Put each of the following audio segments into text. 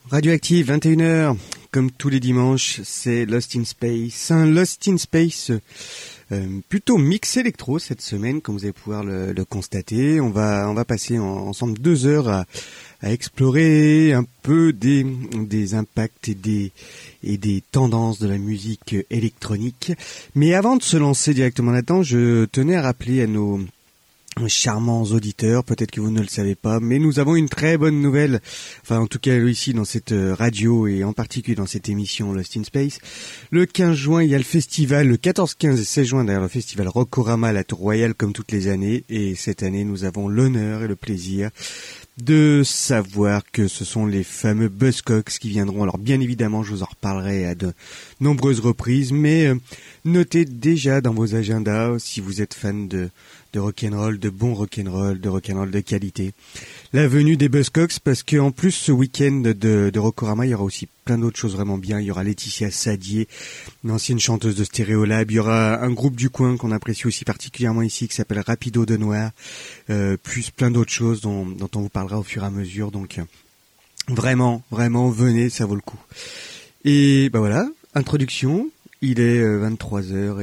Radioactive, 21h, comme tous les dimanches, c'est Lost in Space. Un Lost in Space plutôt mix électro cette semaine, comme vous allez pouvoir le constater. On va passer ensemble 2 heures à explorer un peu des impacts et des tendances de la musique électronique. Mais avant de se lancer directement là-dedans, je tenais à rappeler à nos charmants auditeurs, peut-être que vous ne le savez pas, mais nous avons une très bonne nouvelle, enfin en tout cas ici dans cette radio et en particulier dans cette émission Lost in Space. Le 15 juin, il y a le festival, le 14, 15 et 16 juin d'ailleurs, le festival Rockorama à la Tour Royale comme toutes les années, et cette année nous avons l'honneur et le plaisir de savoir que ce sont les fameux Buzzcocks qui viendront. Alors bien évidemment, je vous en reparlerai à de nombreuses reprises, mais notez déjà dans vos agendas, si vous êtes fan de rock'n'roll, de bon rock'n'roll, de rock'n'roll de qualité, la venue des Buzzcocks, parce que en plus ce week-end de Rockorama, il y aura aussi plein d'autres choses vraiment bien. Il y aura Laetitia Sadier, une ancienne chanteuse de Stéréolab. Il y aura un groupe du coin qu'on apprécie aussi particulièrement ici, qui s'appelle Rapido de Noir, plus plein d'autres choses dont on vous parlera au fur et à mesure. Donc vraiment, venez, ça vaut le coup. Et ben voilà, introduction. Il est 23h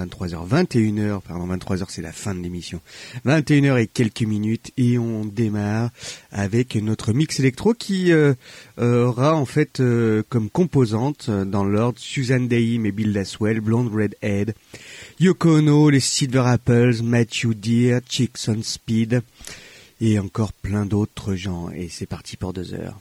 23h c'est la fin de l'émission. 21h et quelques minutes et on démarre avec notre mix électro qui aura en fait comme composante dans l'ordre Suzanne Daim et Bill Laswell, Blonde Redhead, Yoko Ono, les Silver Apples, Matthew Dear, Chicks on Speed et encore plein d'autres gens. Et c'est parti pour 2 heures.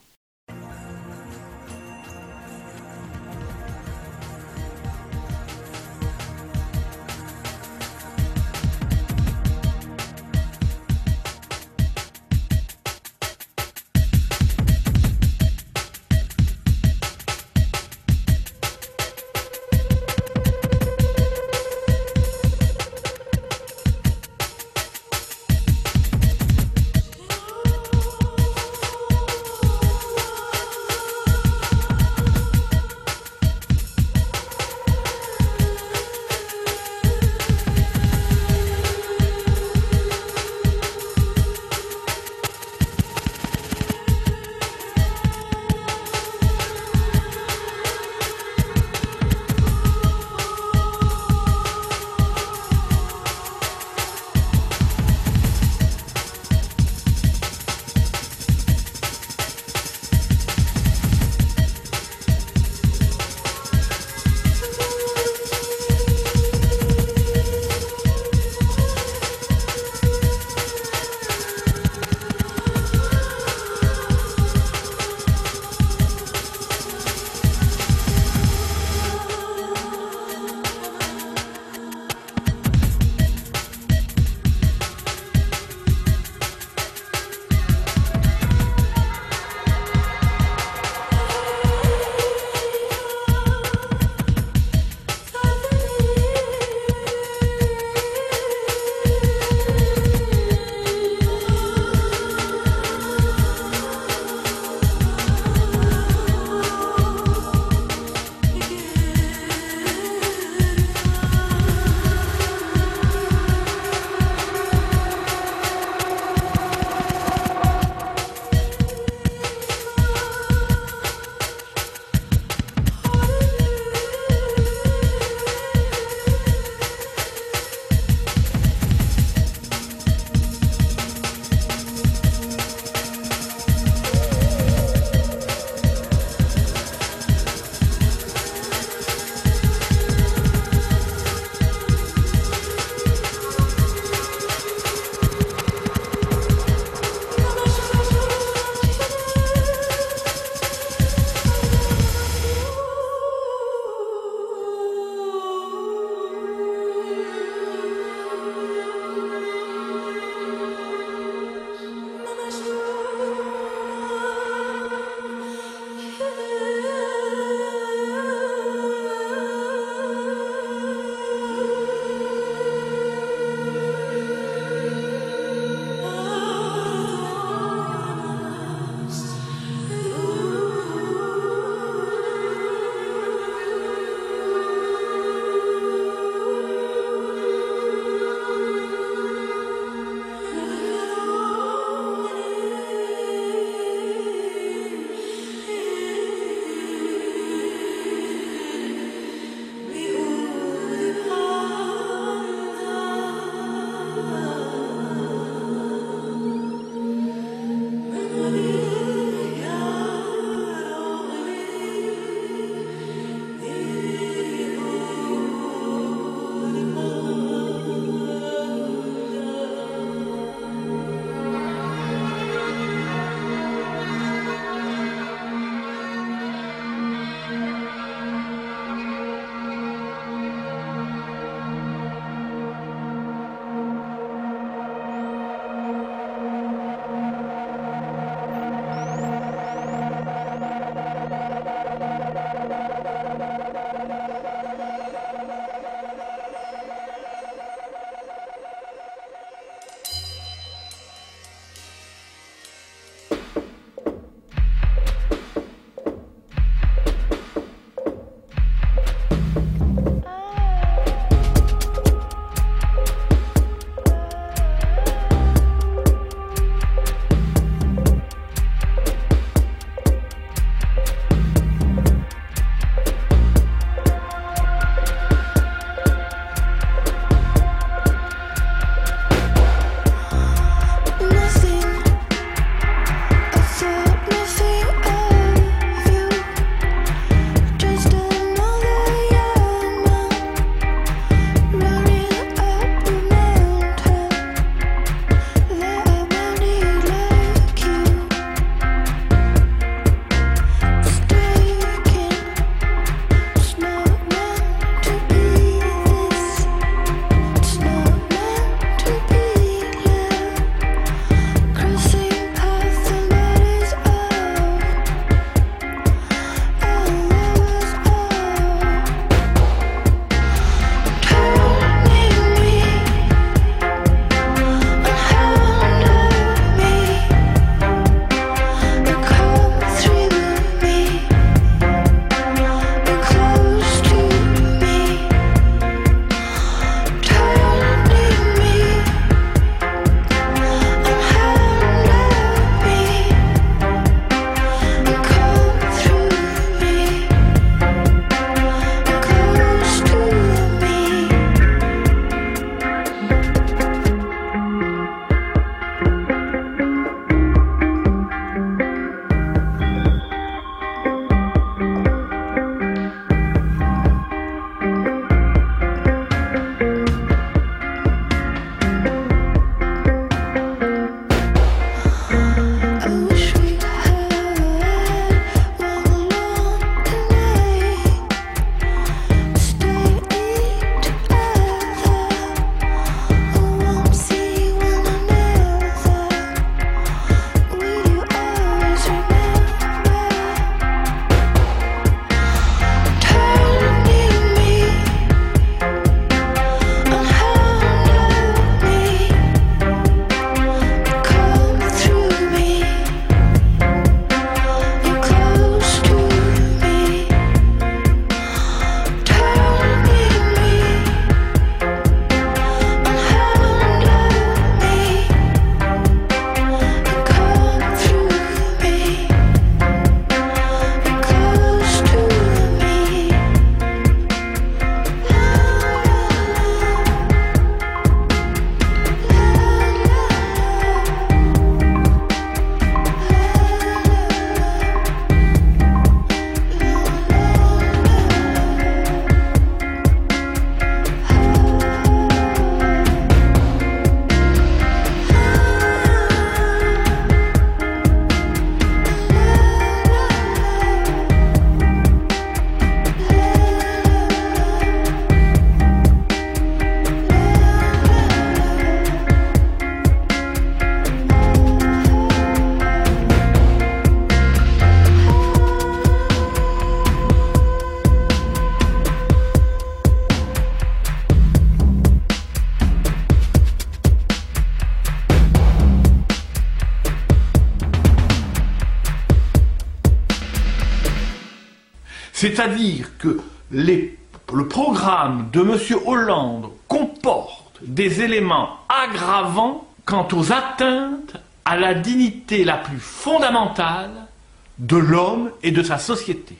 C'est-à-dire que le programme de M. Hollande comporte des éléments aggravants quant aux atteintes à la dignité la plus fondamentale de l'homme et de sa société.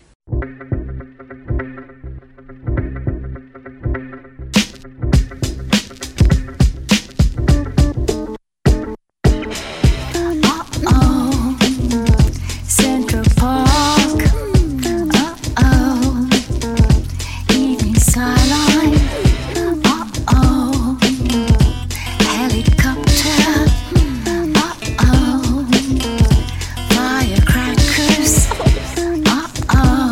Oh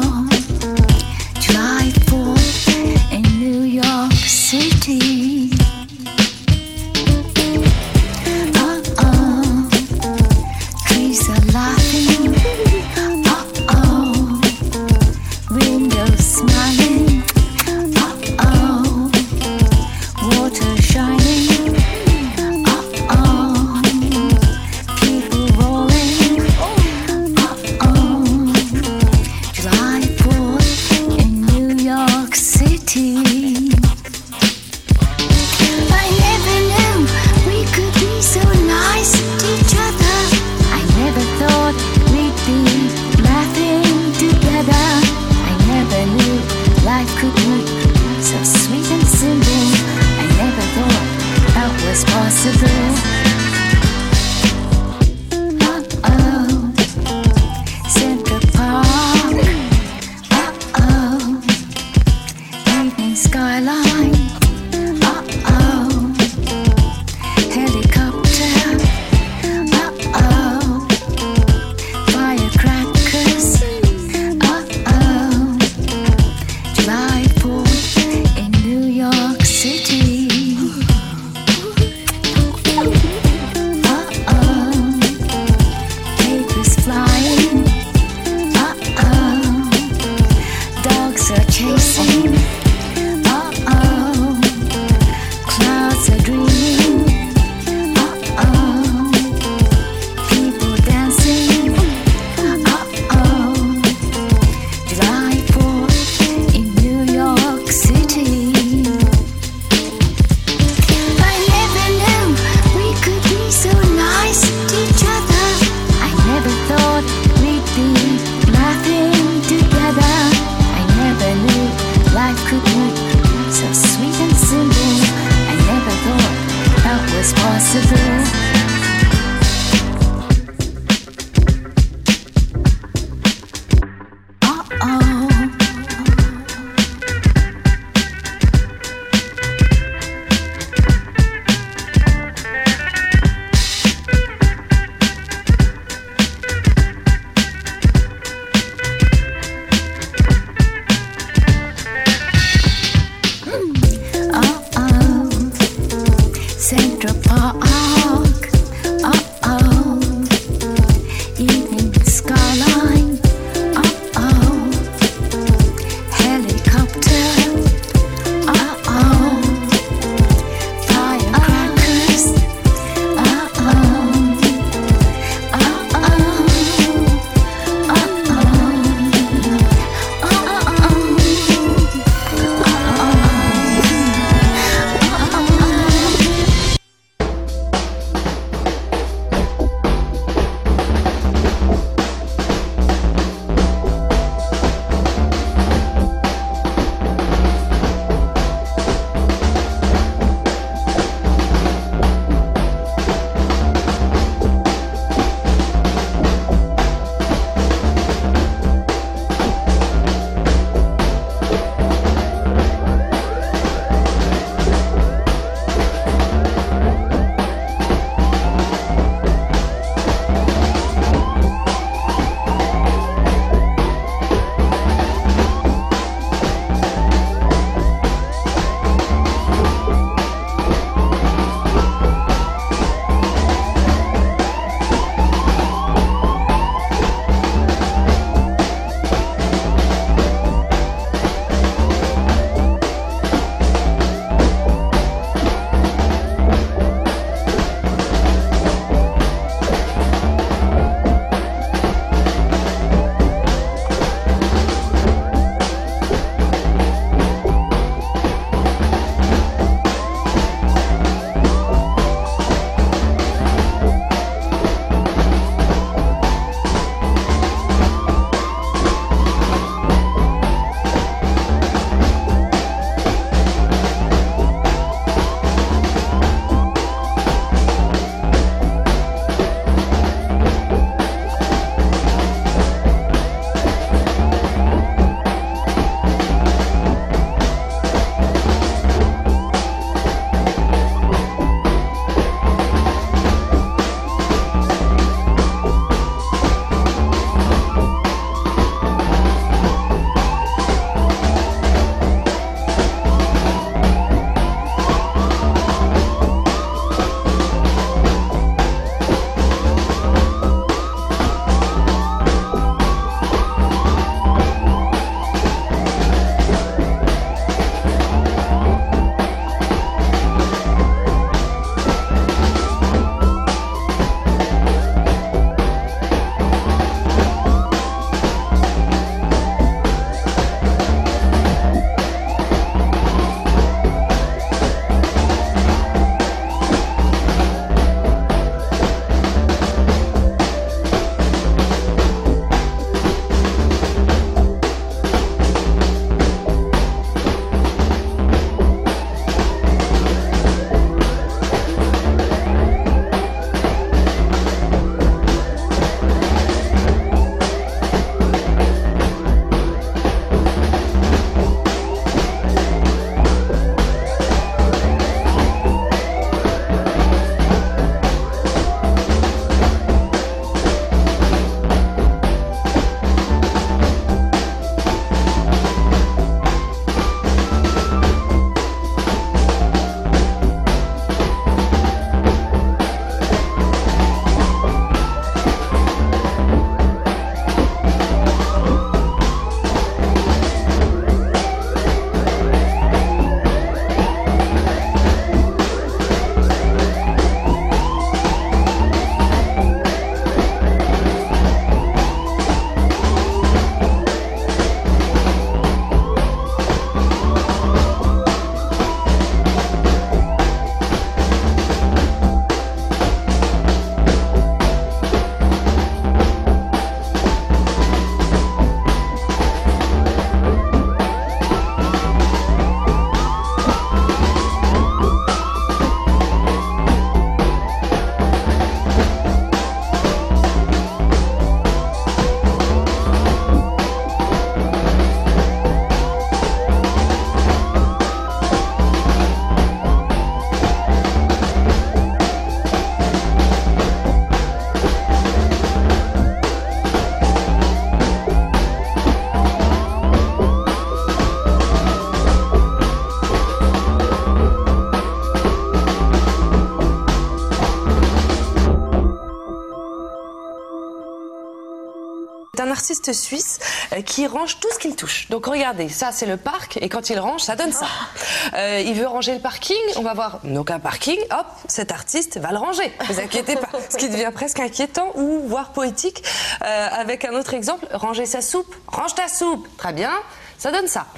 un artiste suisse qui range tout ce qu'il touche. Donc regardez, ça c'est le parc et quand il range, ça donne ça. Il veut ranger le parking, on va voir donc un parking, hop, cet artiste va le ranger. Ne vous inquiétez pas, ce qui devient presque inquiétant ou voire poétique. Avec un autre exemple, ranger sa soupe, range ta soupe, très bien, ça donne ça.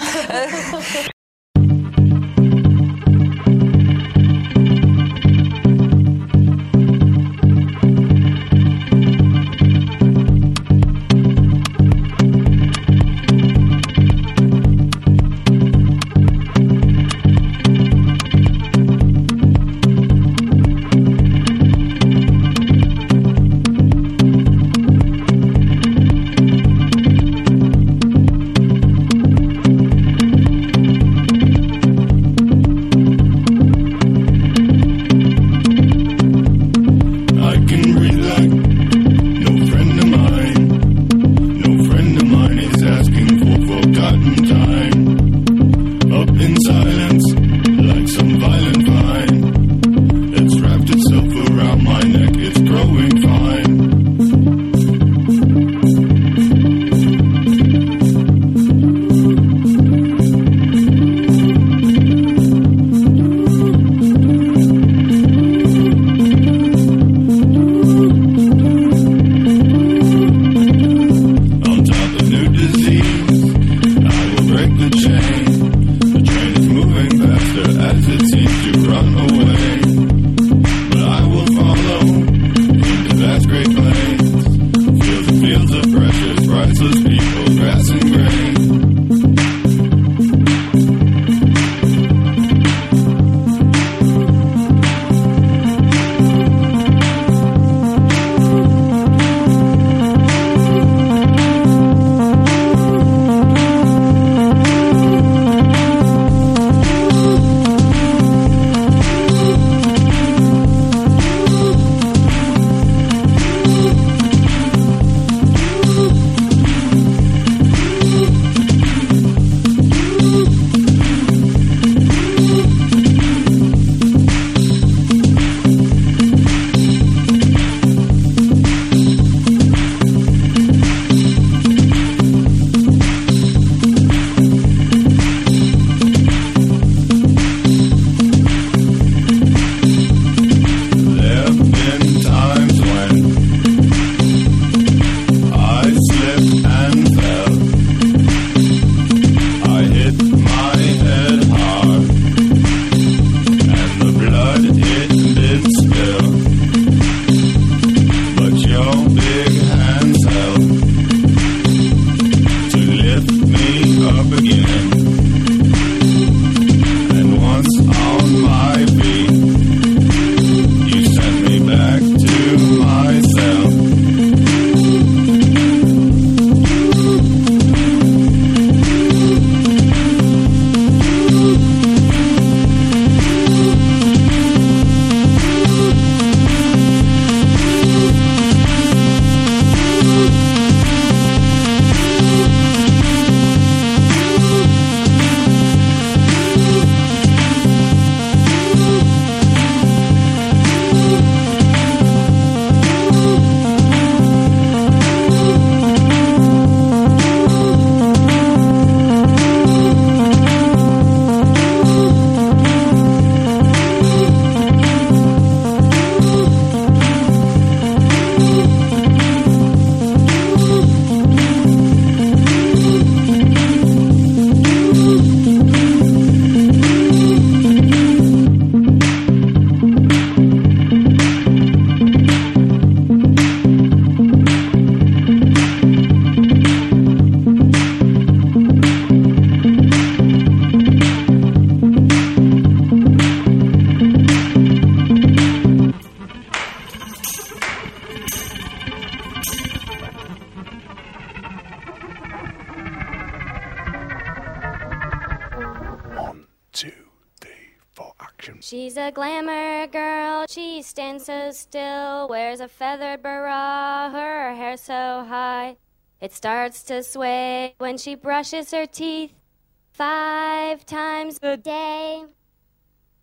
She's a glamour girl, she stands so still, wears a feathered bra, her hair so high. It starts to sway when she brushes her teeth 5 times a day.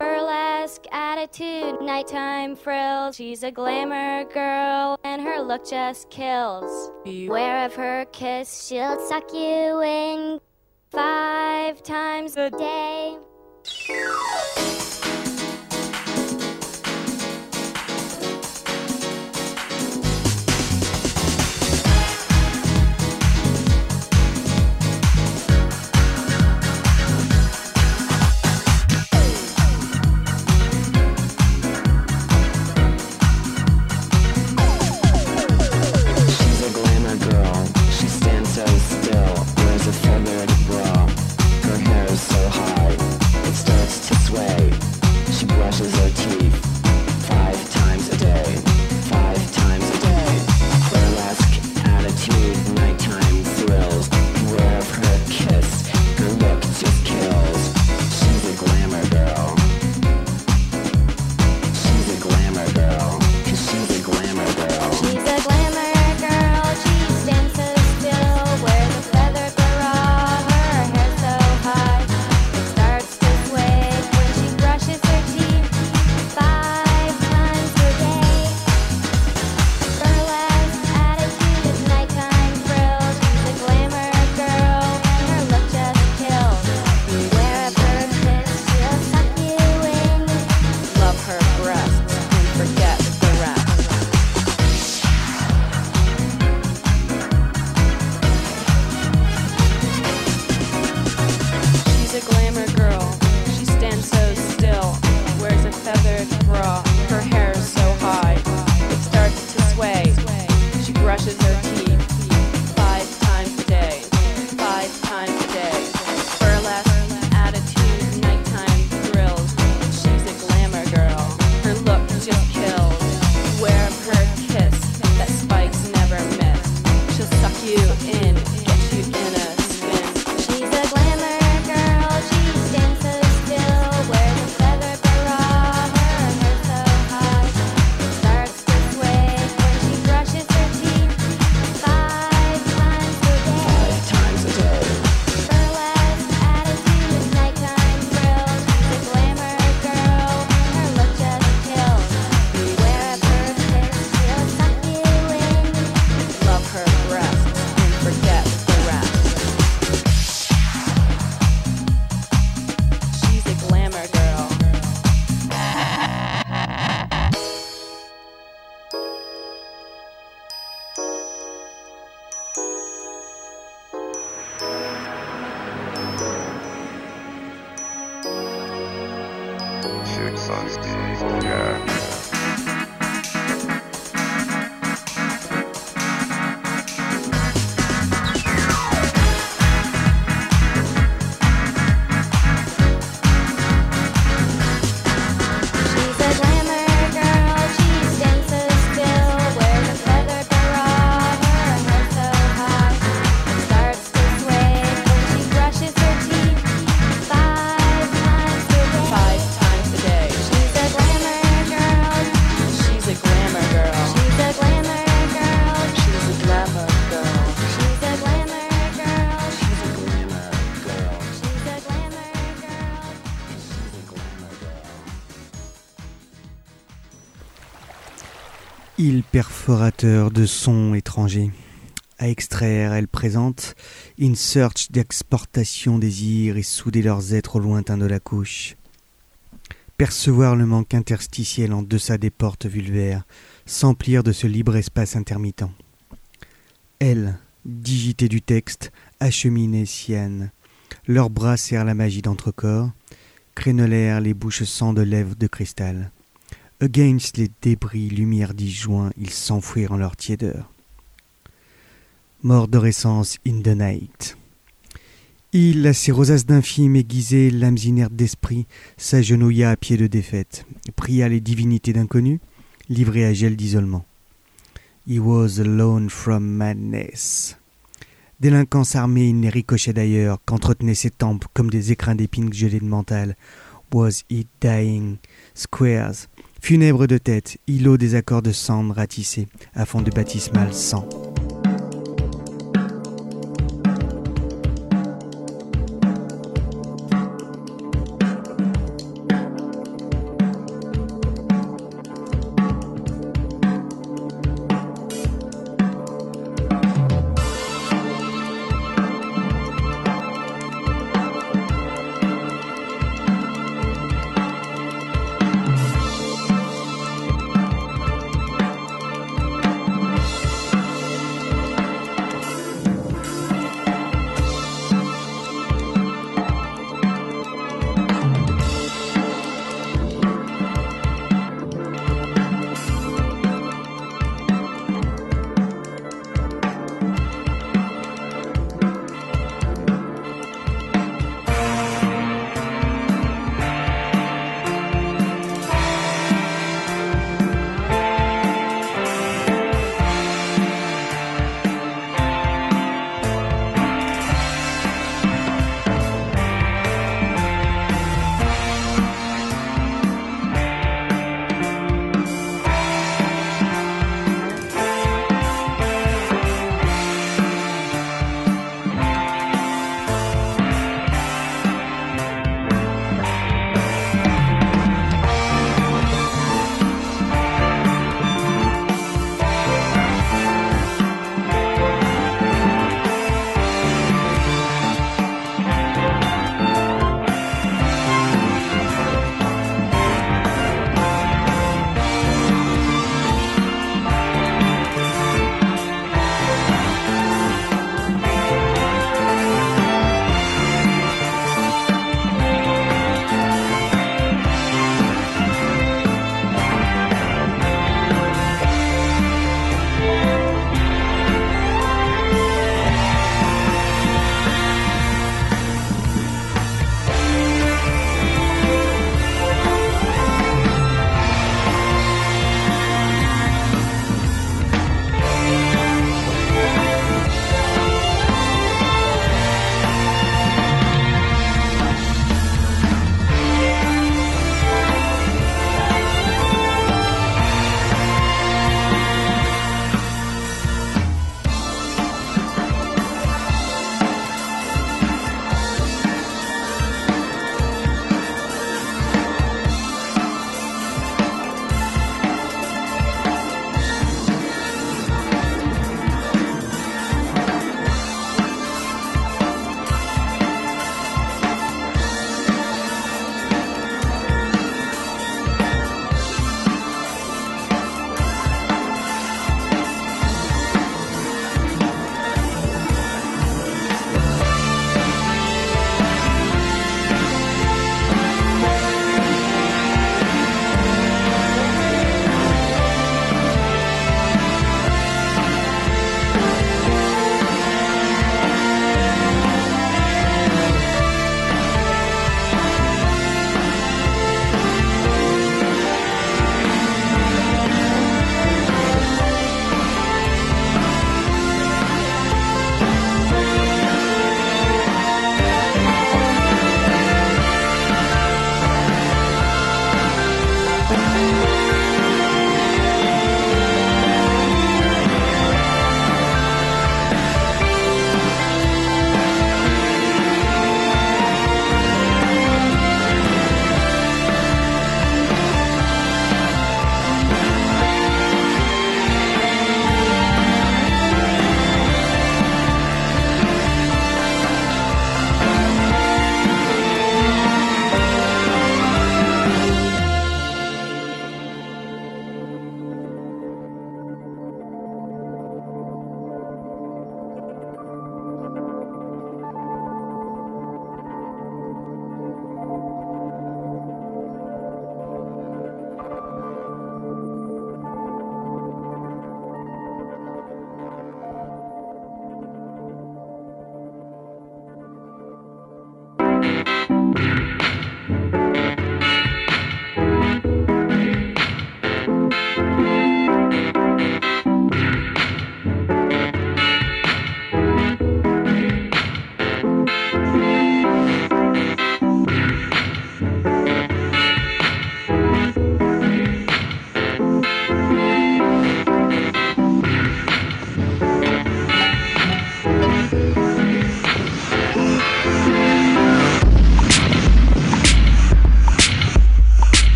Burlesque attitude, nighttime frills. She's a glamour girl, and her look just kills. Beware of her kiss, she'll suck you in 5 times a day. Île perforateur de sons étrangers. À extraire, elle présente In search d'exportation désir et souder leurs êtres au lointain de la couche. Percevoir le manque interstitiel en deçà des portes vulvaires, s'emplir de ce libre espace intermittent. Elle, digitée du texte, acheminée sienne, leurs bras serrent la magie d'entrecorps, crénelèrent les bouches sang de lèvres de cristal. Against les débris, lumière disjoint, ils s'enfouirent en leur tiédeur. Mordorescence in the night. Il, à ses rosaces d'infime aiguisées, l'âme inerte d'esprit, s'agenouilla à pied de défaite, pria les divinités d'inconnu, livré à gel d'isolement. He was alone from madness. Délinquance armée, il les ricochait d'ailleurs, qu'entretenaient ses tempes comme des écrins d'épines gelées de mental. Was he dying? Squares. Funèbre de tête, îlot des accords de cendres ratissés, à fond de baptismal sang.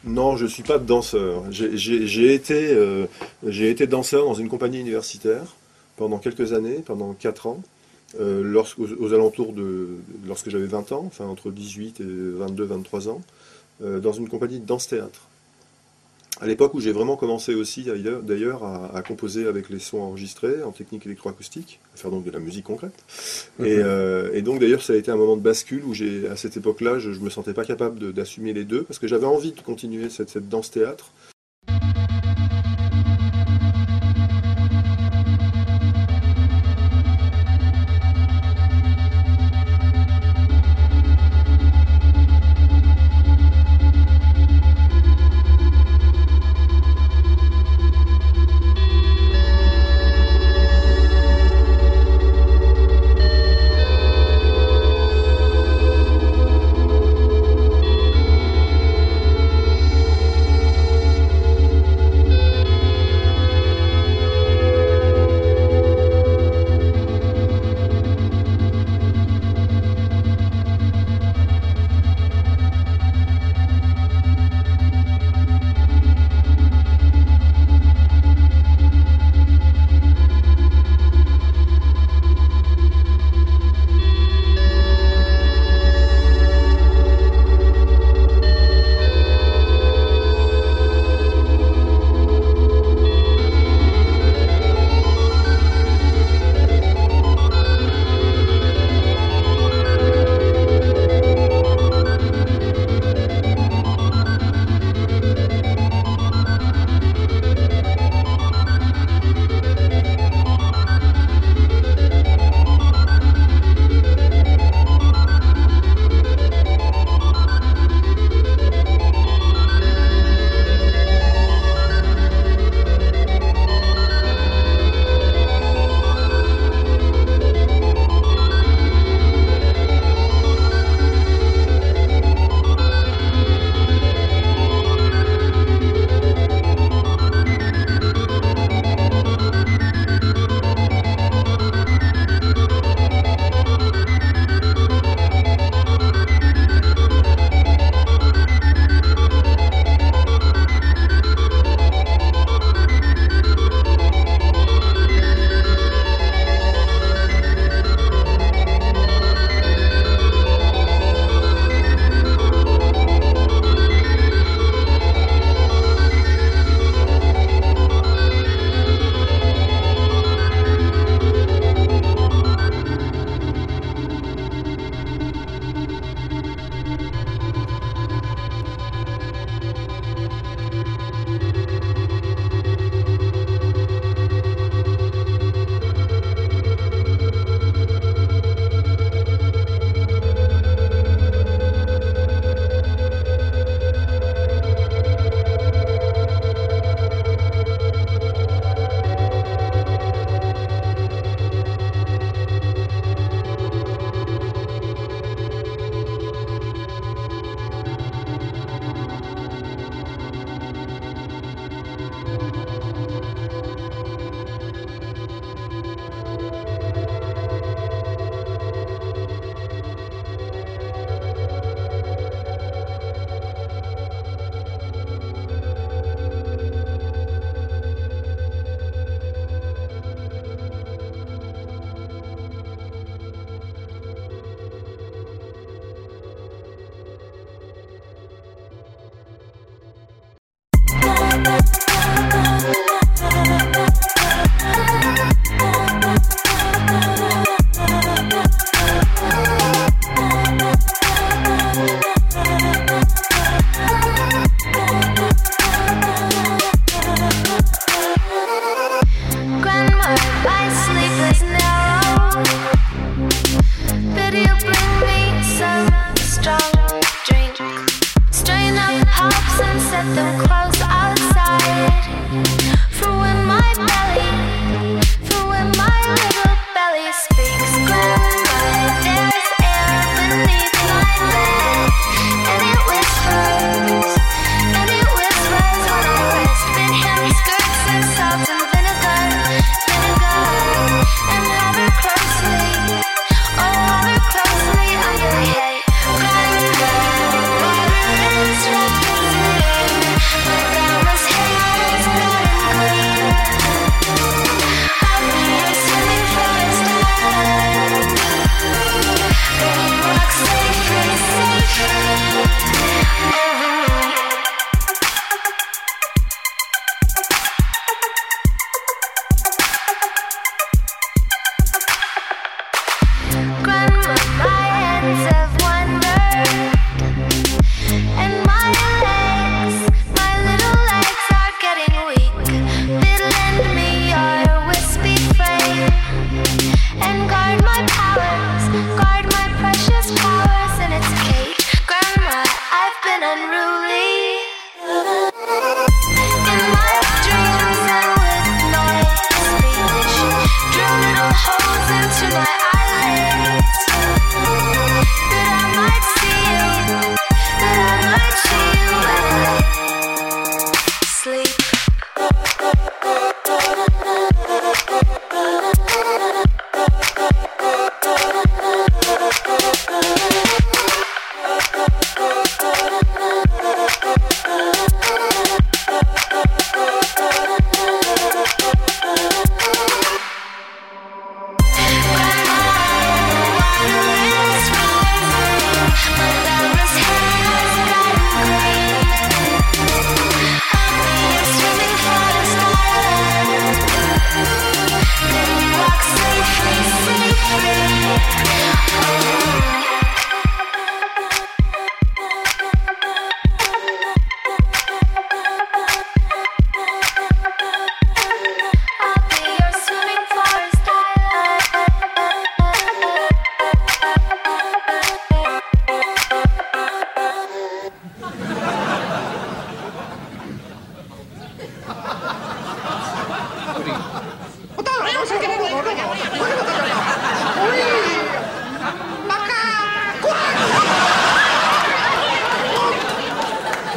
Non, je suis pas danseur. J'ai été danseur dans une compagnie universitaire pendant quelques années, pendant 4 ans, aux alentours lorsque j'avais 20 ans, enfin entre 18 et 22, 23 ans, dans une compagnie de danse-théâtre. À l'époque où j'ai vraiment commencé aussi d'ailleurs à composer avec les sons enregistrés en technique électroacoustique, à faire donc de la musique concrète. Et donc d'ailleurs ça a été un moment de bascule où à cette époque-là je me sentais pas capable d'assumer les deux parce que j'avais envie de continuer cette danse-théâtre.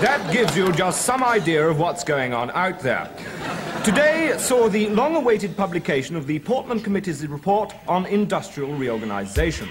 That gives you just some idea of what's going on out there. Today saw the long-awaited publication of the Portland Committee's report on industrial reorganization.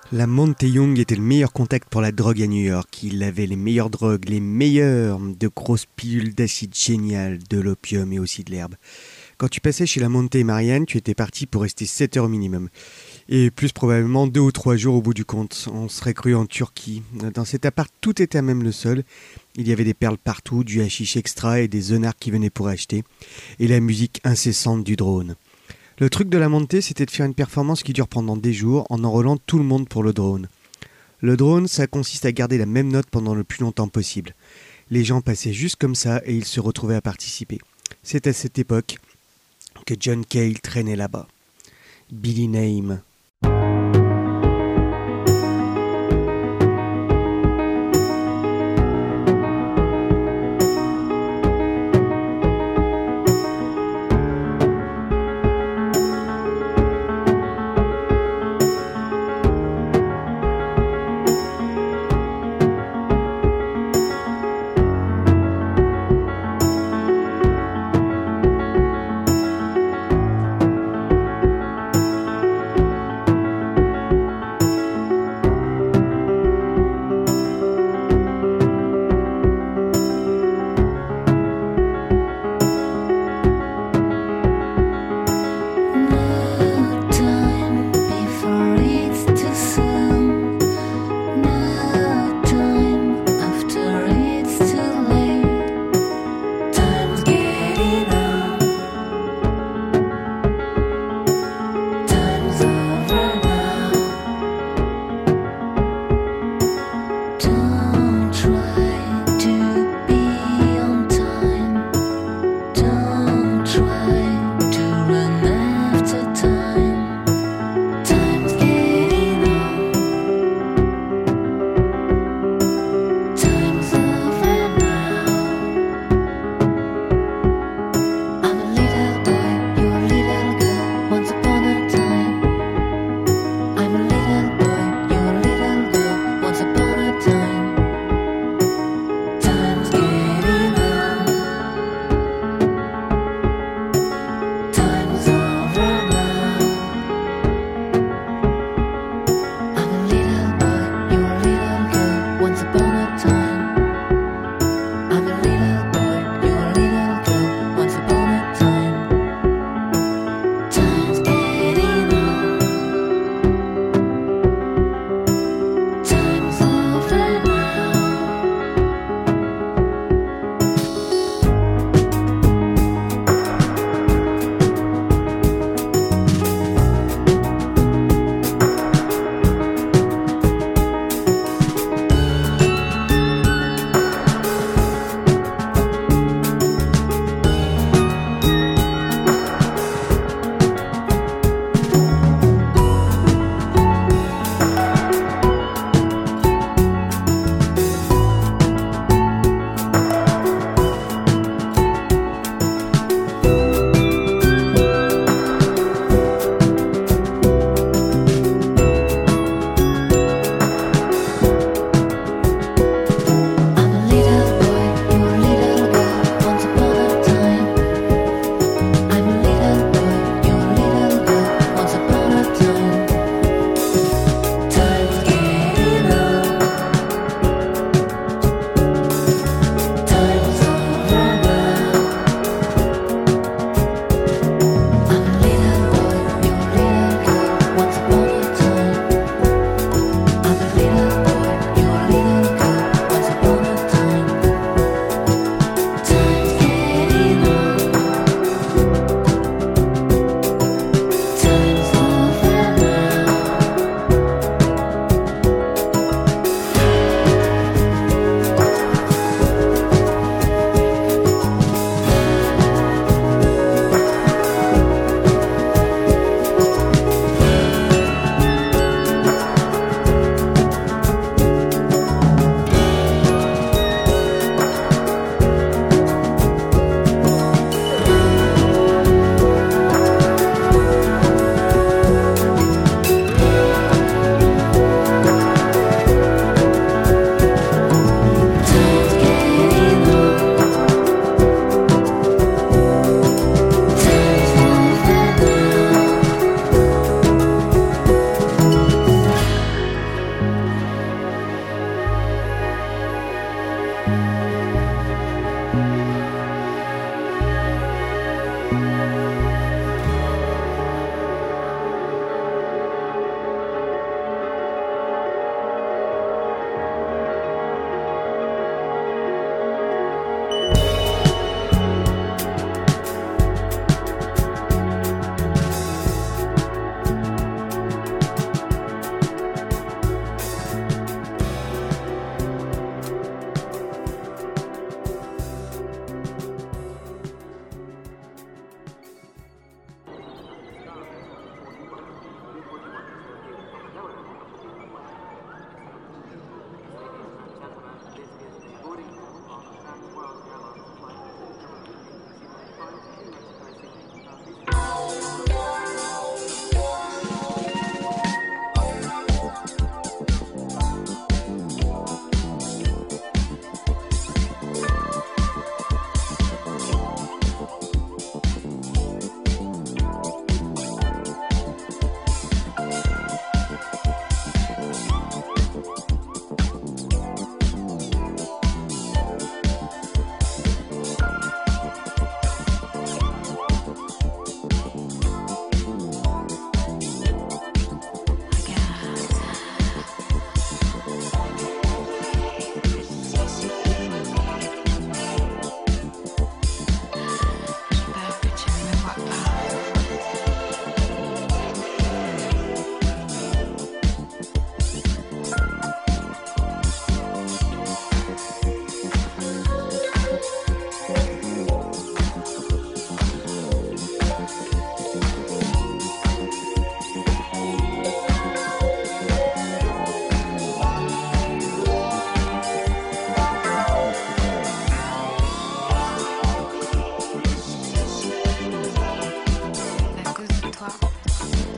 La Monte Young était le meilleur contact pour la drogue à New York. Il avait les meilleures drogues, les meilleures, de grosses pilules d'acide génial, de l'opium et aussi de l'herbe. Quand tu passais chez la Monte Marianne, tu étais parti pour rester 7 heures au minimum. Et plus probablement 2 ou 3 jours au bout du compte. On serait cru en Turquie. Dans cet appart, tout était à même le sol. Il y avait des perles partout, du hashish extra et des œnards qui venaient pour acheter. Et la musique incessante du drone. Le truc de la Monte, c'était de faire une performance qui dure pendant des jours en enrôlant tout le monde pour le drone. Le drone, ça consiste à garder la même note pendant le plus longtemps possible. Les gens passaient juste comme ça et ils se retrouvaient à participer. C'est à cette époque que John Cale traînait là-bas. Billy Name.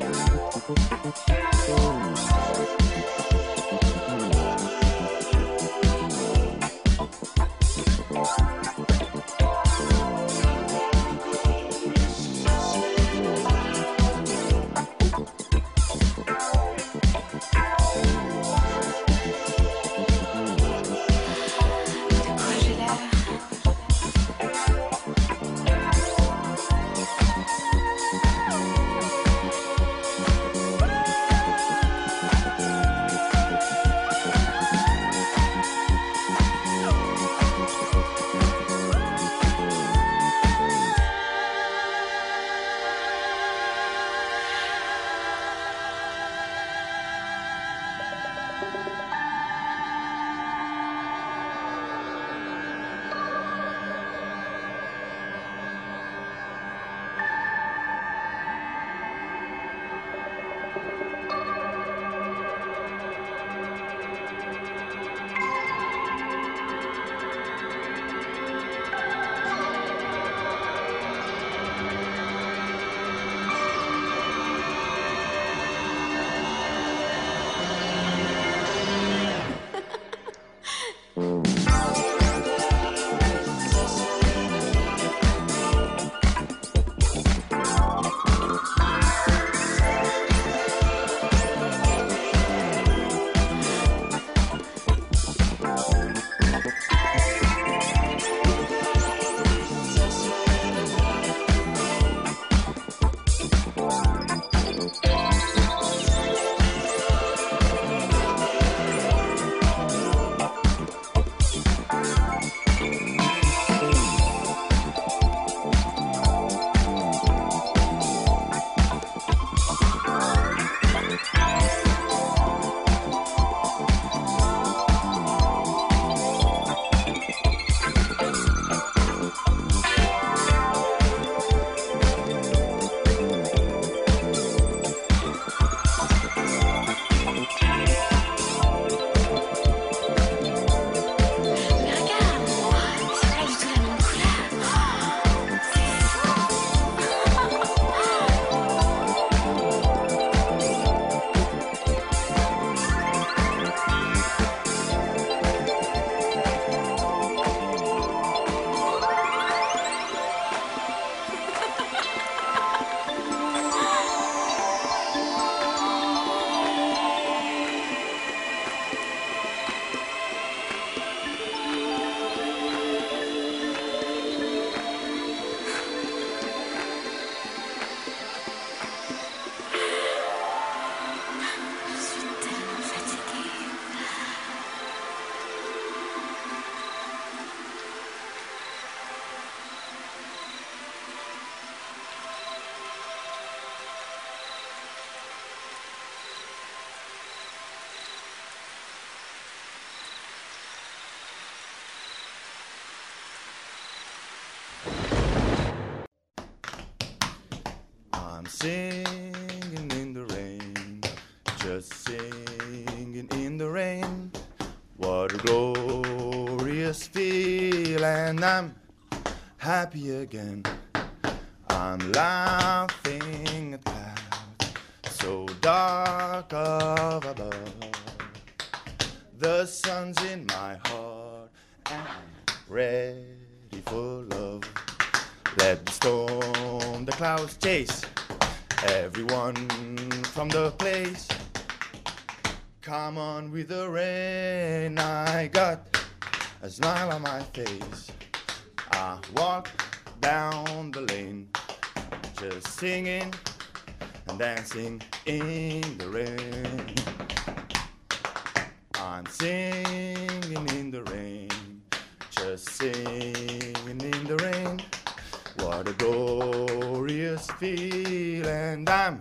Singing in the rain, just singing in the rain. What a glorious feel, and I'm happy again. I'm laughing at clouds so dark up above. The sun's in my heart and I'm ready for love. Let the storm, the clouds chase everyone from the place. Come on with the rain, I got a smile on my face. I walk down the lane, just singing and dancing in the rain. I'm singing in the rain, just singing in the rain. What a glorious feel, and I'm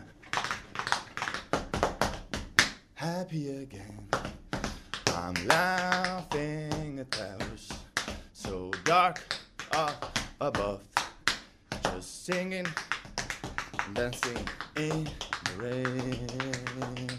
happy again. I'm laughing at clouds so dark up above, just singing and dancing in the rain.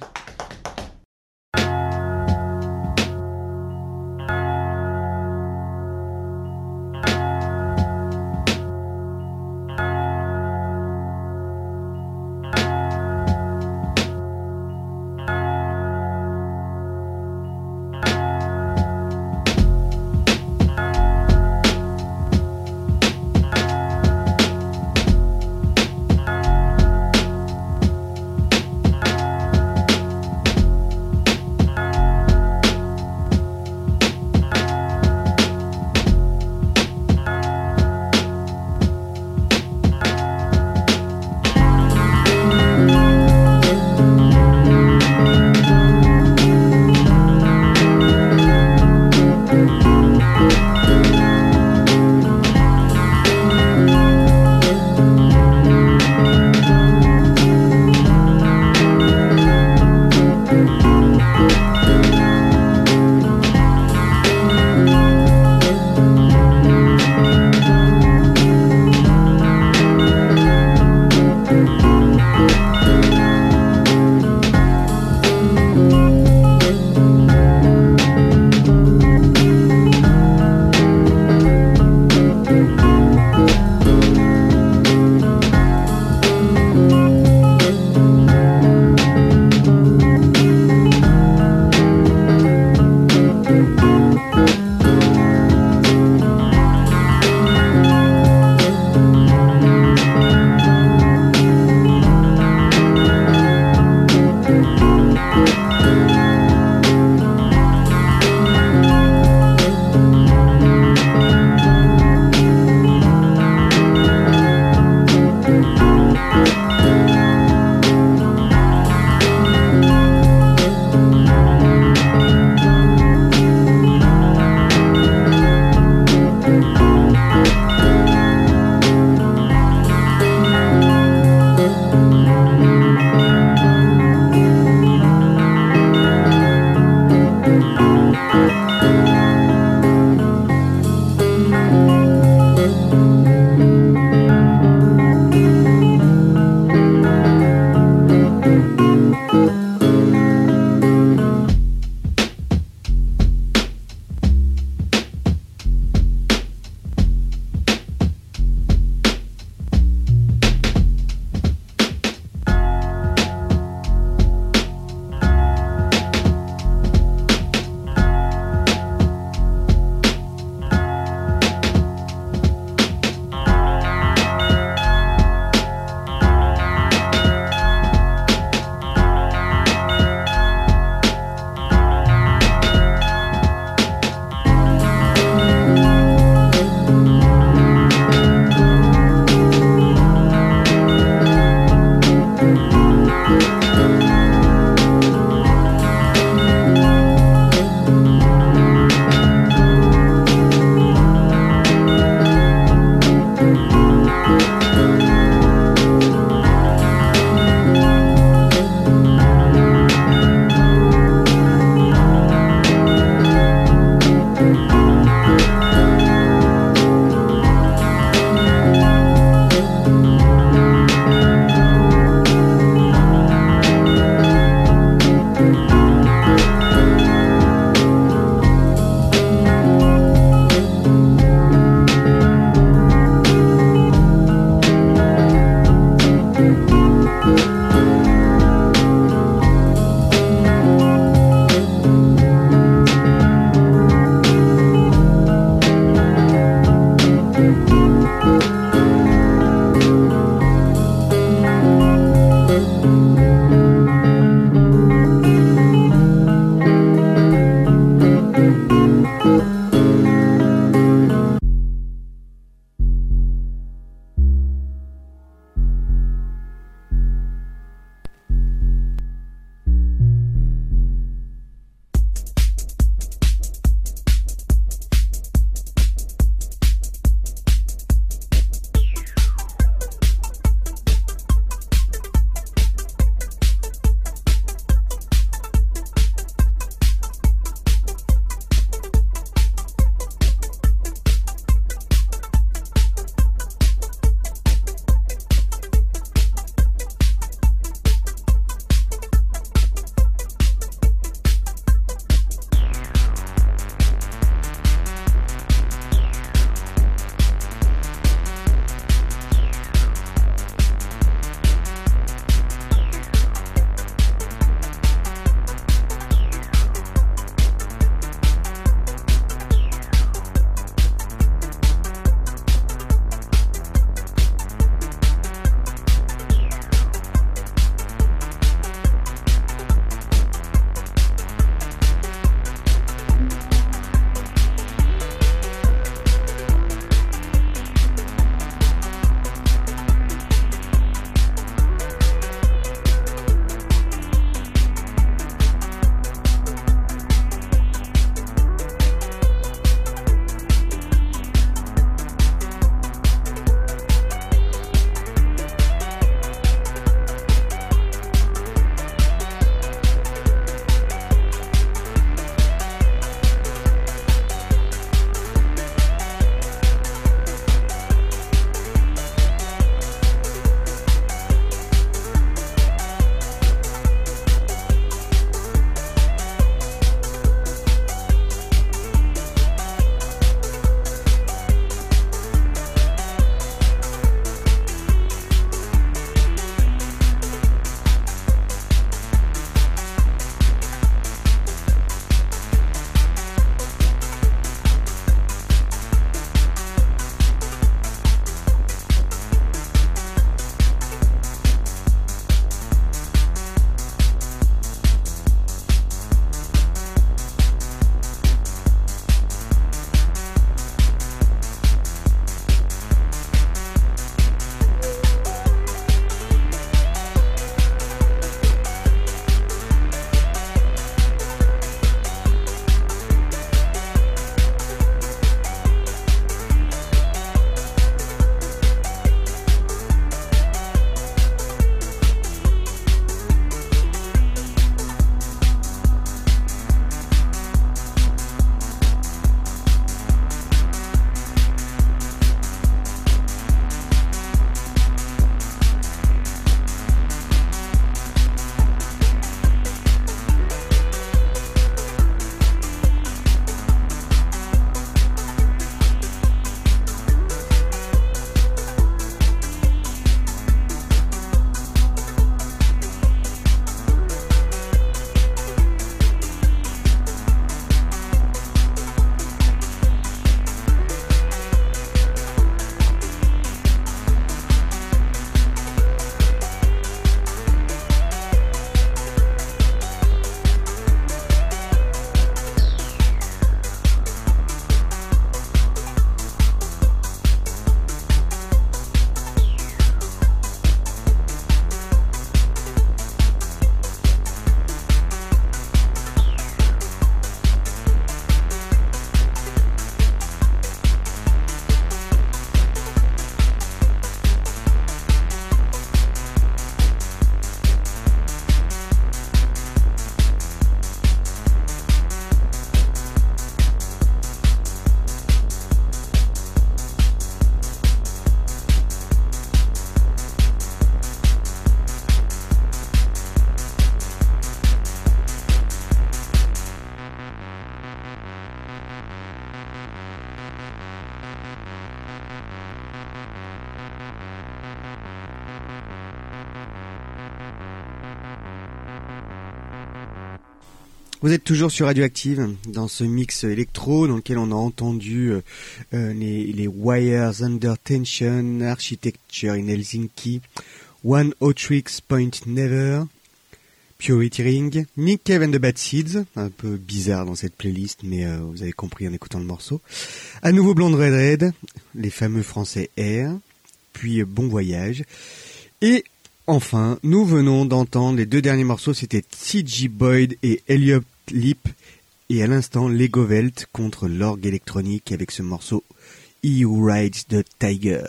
Vous êtes toujours sur Radioactive, dans ce mix électro dans lequel on a entendu les Wires Under Tension, Architecture in Helsinki, One Tricks Point Never, Purity Ring, Nick Cave and the Bad Seeds, un peu bizarre dans cette playlist, mais vous avez compris en écoutant le morceau. À nouveau Blonde Redhead, les fameux français Air, puis Bon Voyage, et enfin, nous venons d'entendre les 2 derniers morceaux, c'était T.J. Boyd et Elliot Lip, et à l'instant Lego Welt contre l'orgue électronique avec ce morceau He Who Rides the Tiger.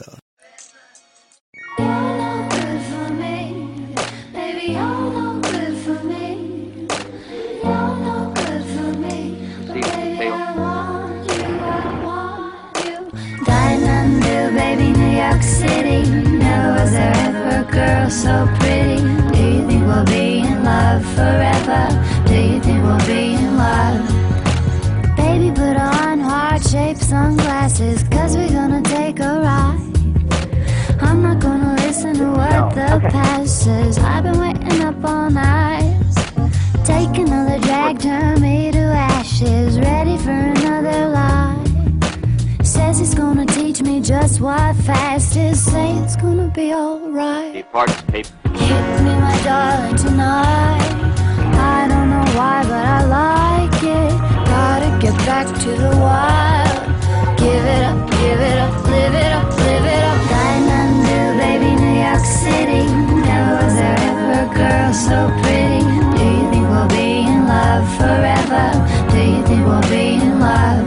Baby, New York City, never was there ever a girl so pretty. Do you think we'll be in love forever? Do you think we'll be in love? Baby, put on heart-shaped sunglasses, 'cause we're gonna take a ride. I'm not gonna listen to what the past says. I've been waiting up all night. Take another drag, turn me to ashes, ready for another lie. Says he's gonna teach me just what fast is. Say it's gonna be alright. Hit me, my darling, tonight. I don't know why, but I like it. Gotta get back to the wild. Give it up, give it up, live it up, live it up. Diamond Blue, baby, New York City. Never was there ever a girl so pretty. Do you think we'll be in love forever? Do you think we'll be in love?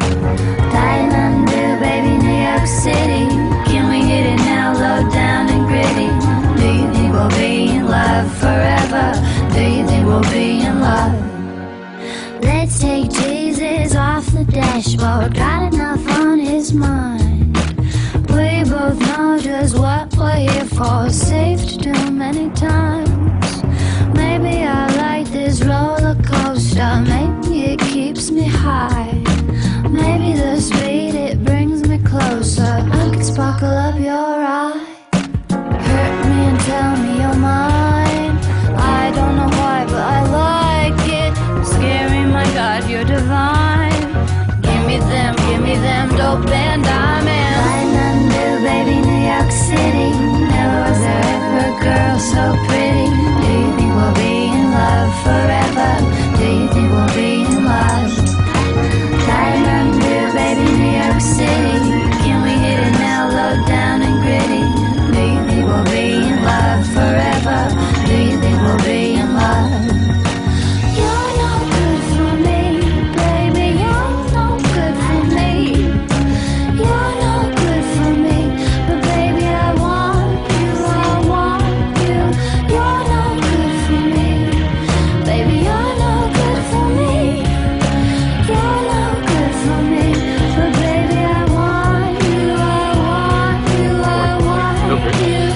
Diamond Blue, baby, New York City. Can we hit it now, low down and gritty? Do you think we'll be in love forever? Do you think we'll be in love? Let's take Jesus off the dashboard. Got enough on his mind. We both know just what we're here for. Safe to do many times. Maybe I like this roller coaster. Maybe it keeps me high. Maybe the speed, it brings me closer. I can sparkle up your eye. Hurt me and tell me you're mine. I don't know why, but I like it. Scary, my God, you're divine. Give me them, dope and diamond. Diamond Blue, baby, New York City. Never was there ever a girl so pretty. Do you think we'll be in love forever? Do you think we'll be in love? Diamond Blue, baby, New York City. Can we hit it now, low down and gritty? Do you think we'll be in love forever? Do you think we'll be in love? You're no good for me, baby, you're no good for me. You're no good for me, but baby, I want you, I want you. You're no good for me, baby, you're no good for me. You're no good for me, but baby, I want you, I want you, I want you.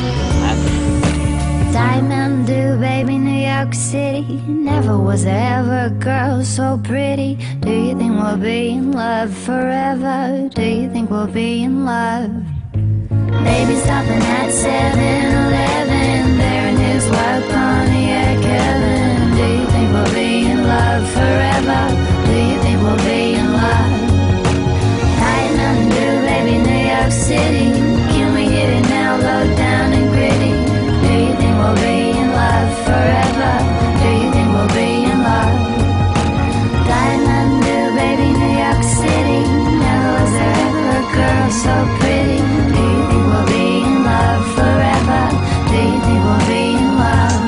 Diamond Blue, baby, New York City. Never was there ever a girl so pretty. Do you think we'll be in love forever? Do you think we'll be in love? Baby, stopping at 7-Eleven. There in his white Pontiac Kevin. Do you think we'll be in love forever? Do you think we'll be in love? Diamond Blue, baby, New York City. Can we hit it now, low down and gritty? Do you think we'll be in love forever? Do you think we'll be in love? Diamond Blue, baby, New York City. Never was there ever a girl so pretty. Do you think we'll be in love forever? Do you think we'll be in love?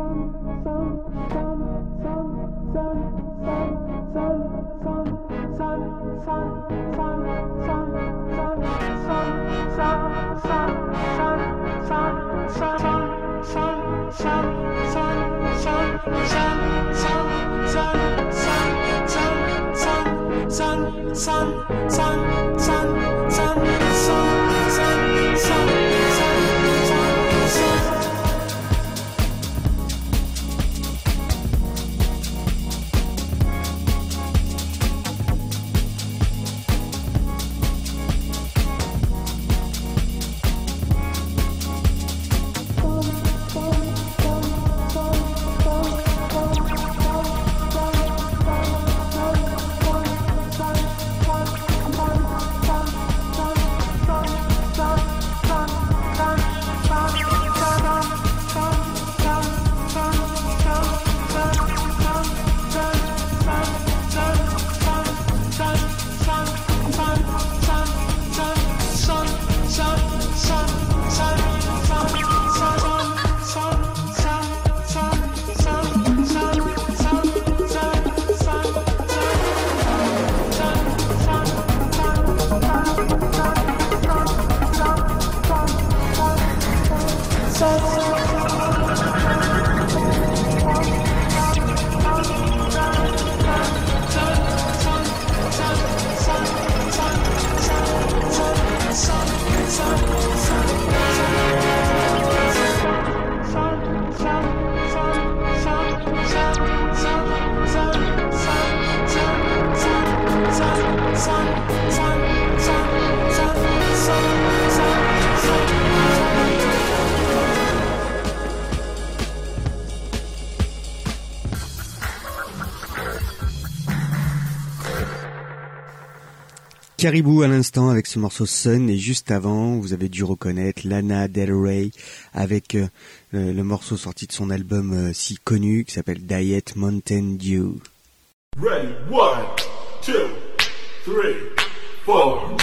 Caribou à l'instant avec ce morceau Sun, et juste avant vous avez dû reconnaître Lana Del Rey avec le morceau sorti de son album si connu qui s'appelle Diet Mountain Dew. Ready, 1, 2, 3, 4.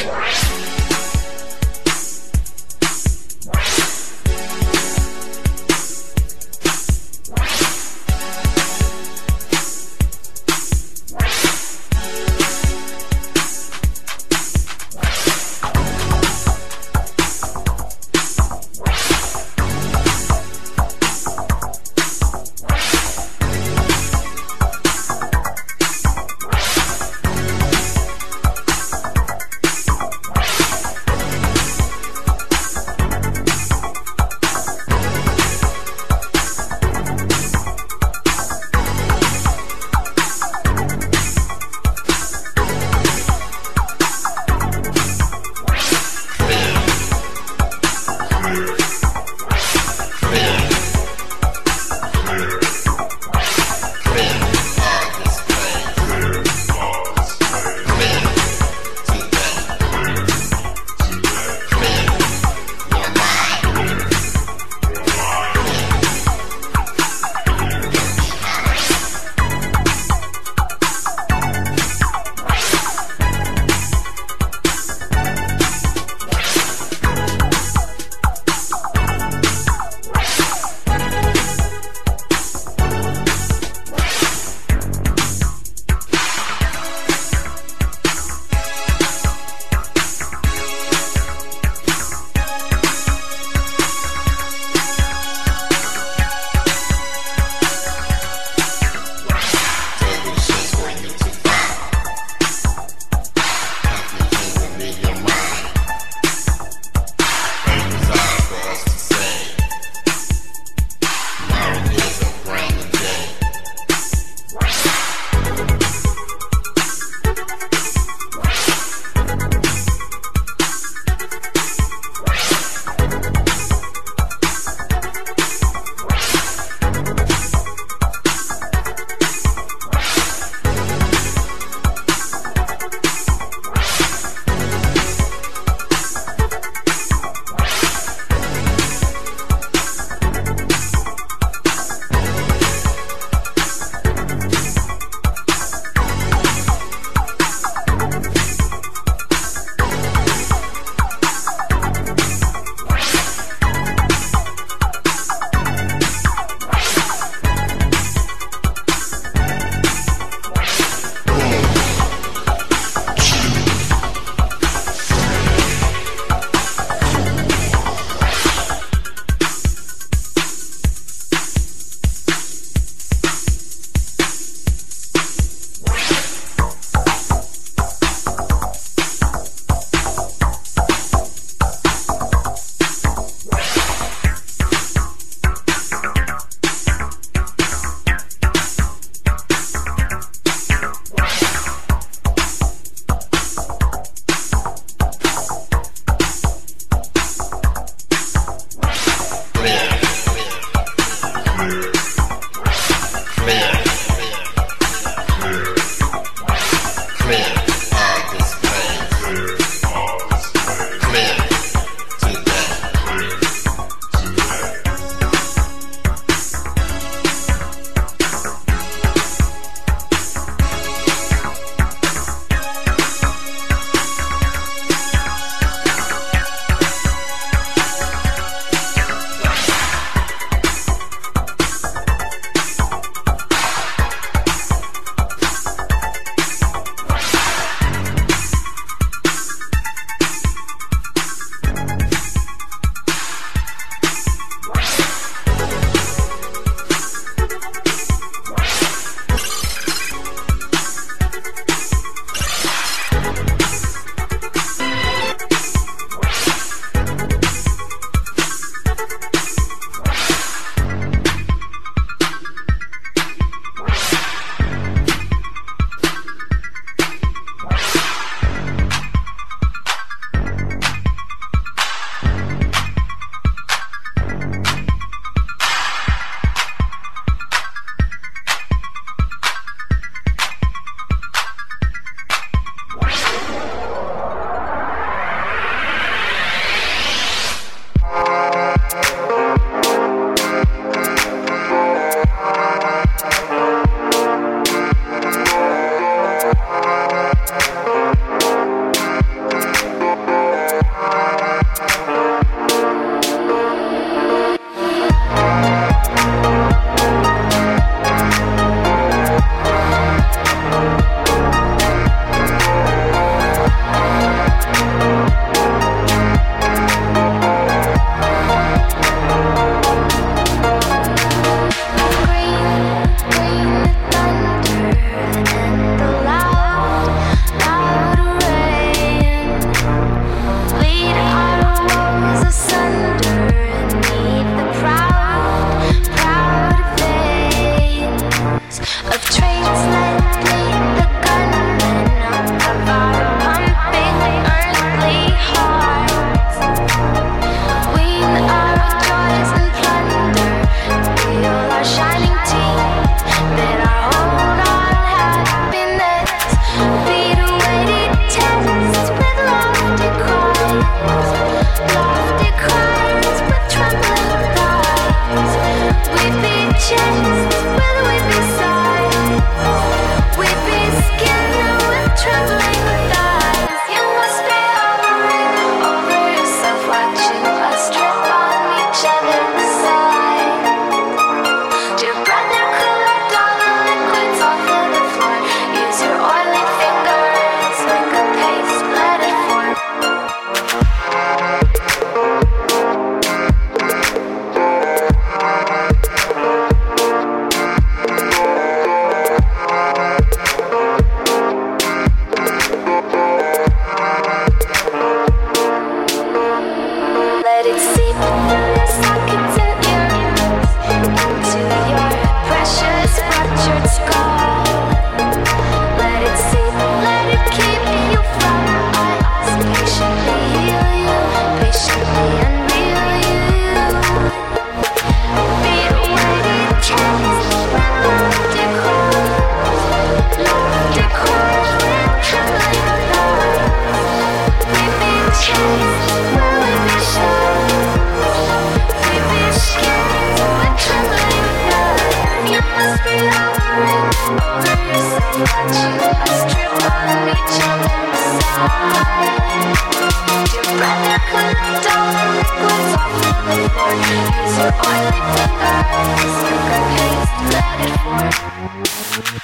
find each other's side. Your brother collect all the liquids off of the floor. Use your oily fingers, sugar paste, let it form.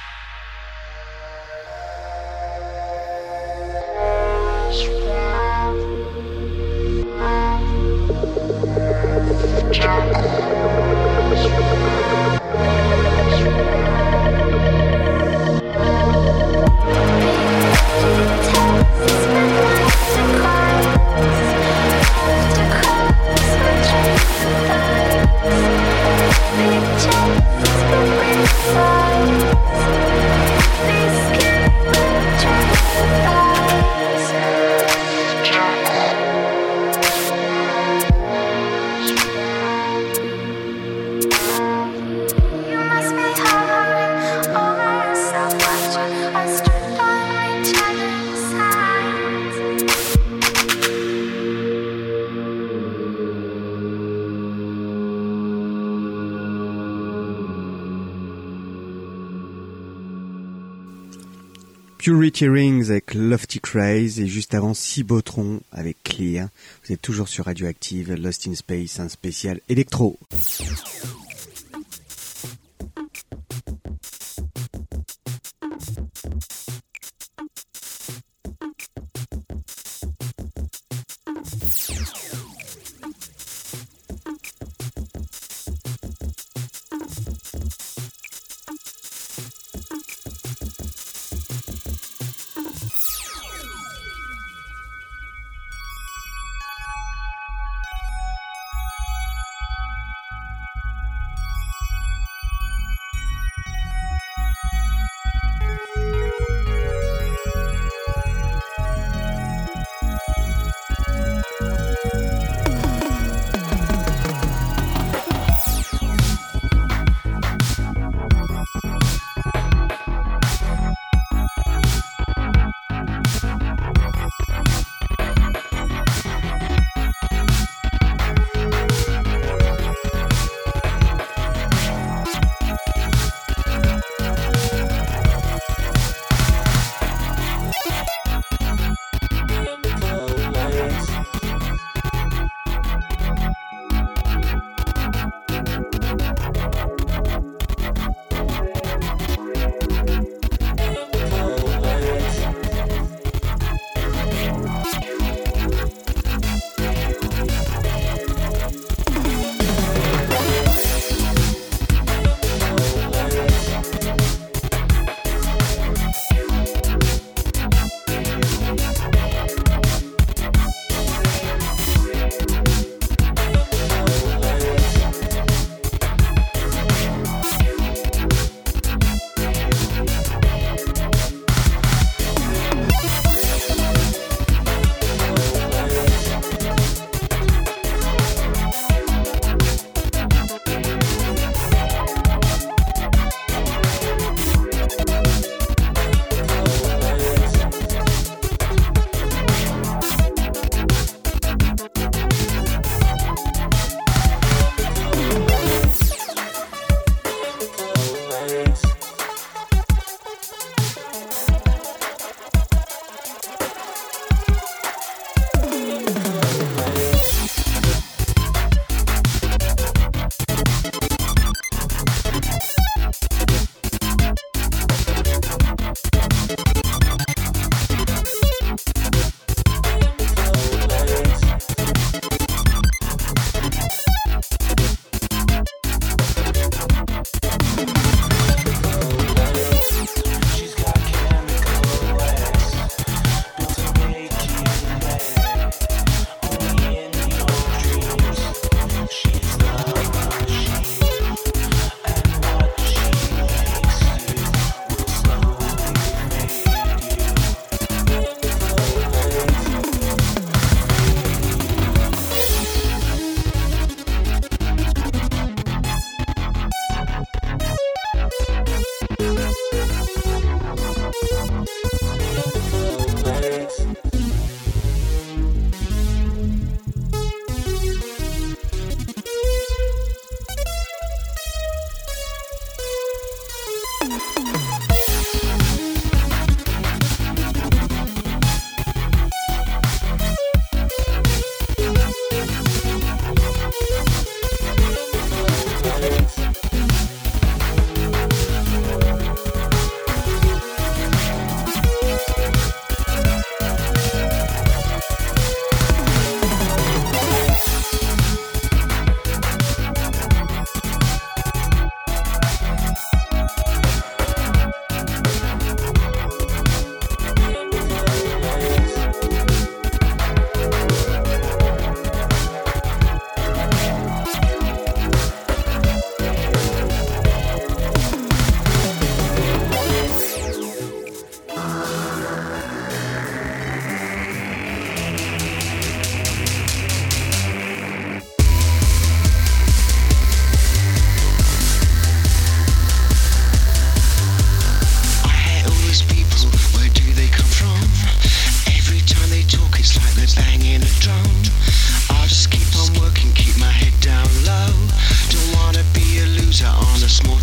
Purity Rings avec Lofty Craze et juste avant Cibotron avec Clear. Vous êtes toujours sur Radioactive, Lost in Space, un spécial électro.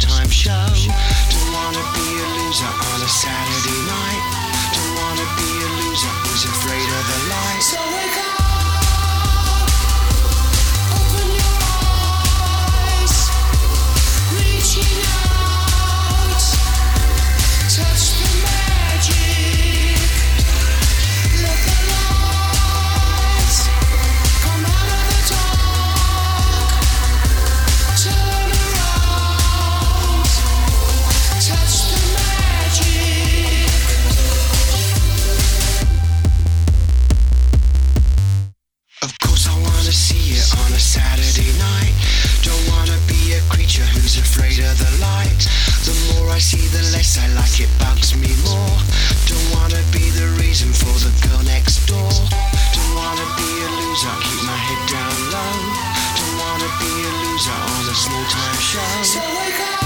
small-time show. Don't wanna be a loser on a Saturday night. Don't wanna be a loser who's afraid of the light. So wake up. Saturday night. Don't wanna be a creature who's afraid of the light. The more I see, the less I like it, bugs me more. Don't wanna be the reason for the girl next door. Don't wanna be a loser, keep my head down low. Don't wanna be a loser on a small-time show. So wake up.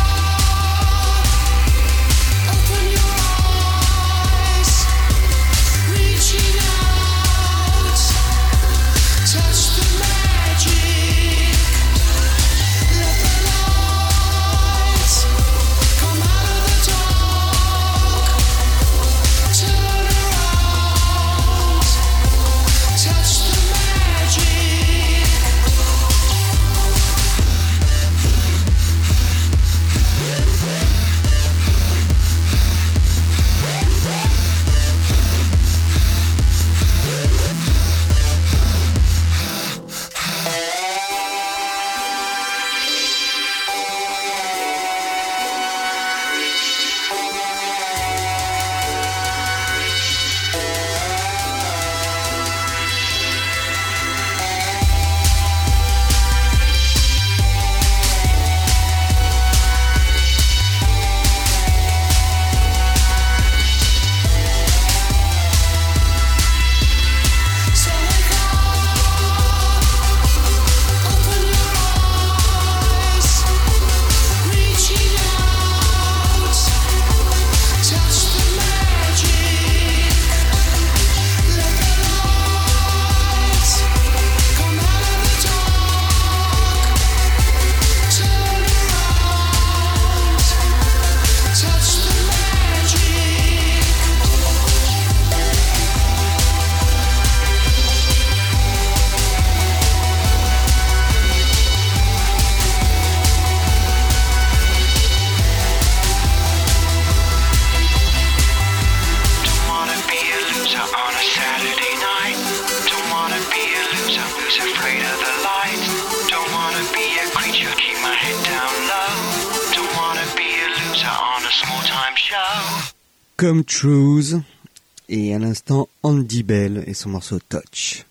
Come True et à l'instant Andy Bell et son morceau Touch.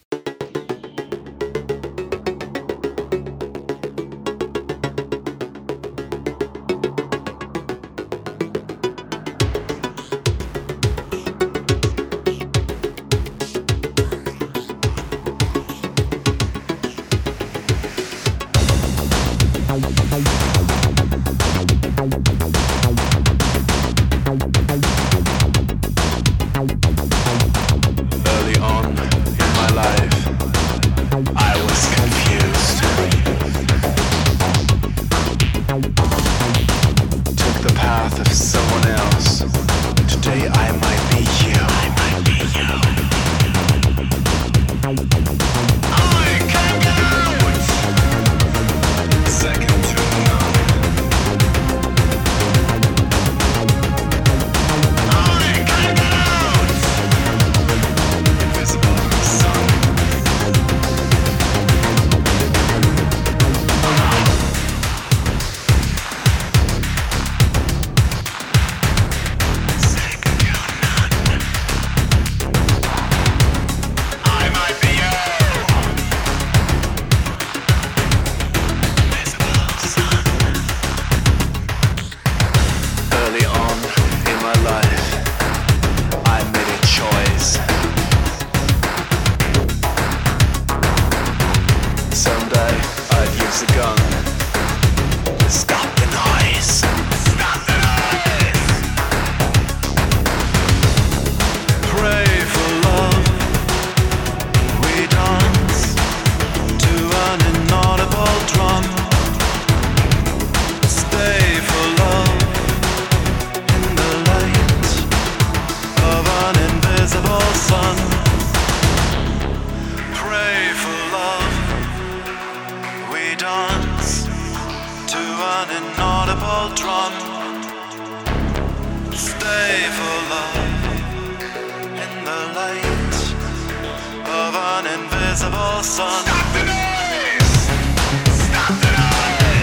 invisible sun. Stop the noise! Stop the noise!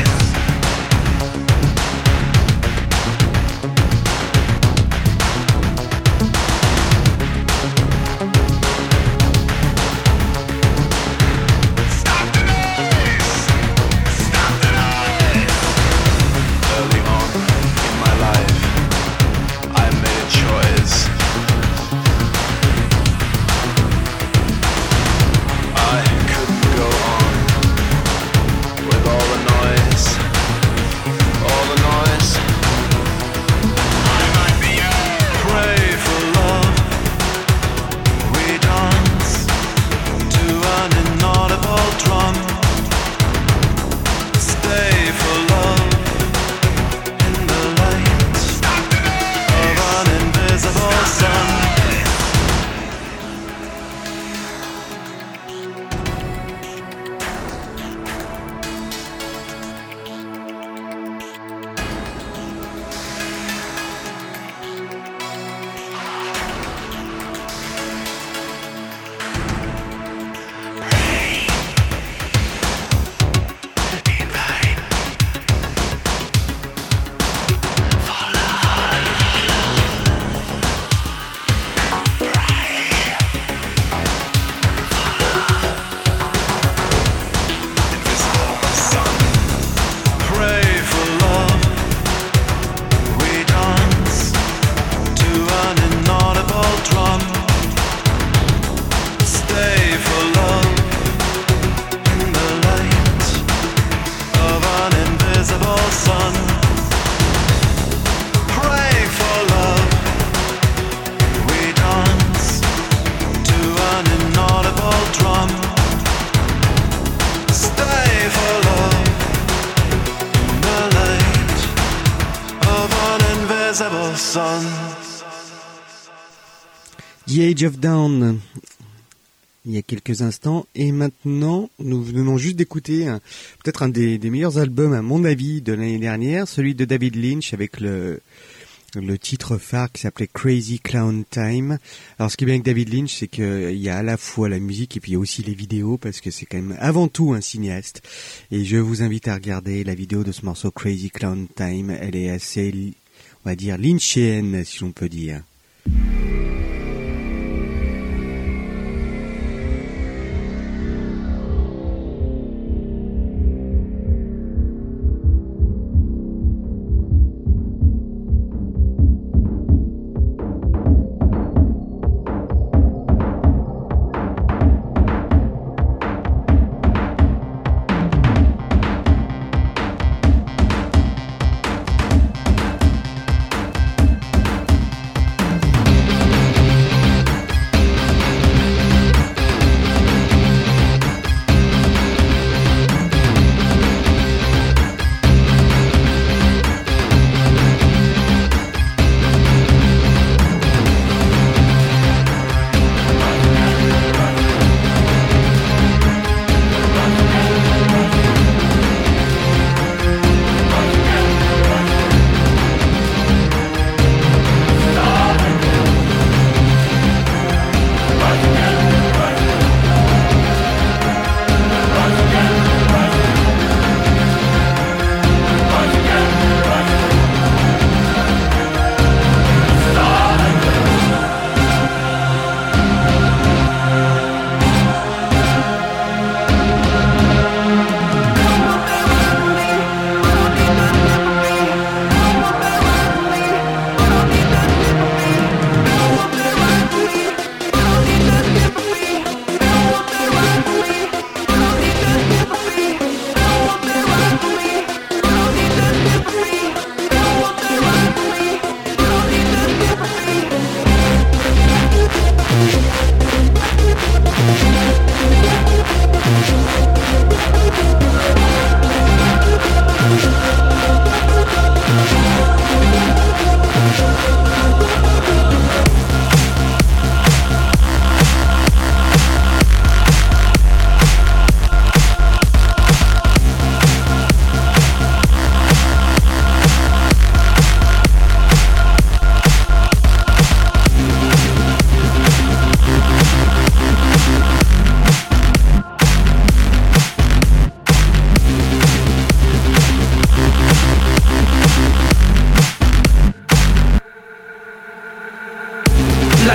The Age of Dawn, il y a quelques instants, et maintenant nous venons juste d'écouter peut-être un des meilleurs albums à mon avis de l'année dernière, celui de David Lynch avec le titre phare qui s'appelait Crazy Clown Time. Alors ce qui est bien avec David Lynch, c'est qu'il y a à la fois la musique et puis il y a aussi les vidéos, parce que c'est quand même avant tout un cinéaste, et je vous invite à regarder la vidéo de ce morceau Crazy Clown Time. Elle est assez, on va dire, lynchienne si l'on peut dire.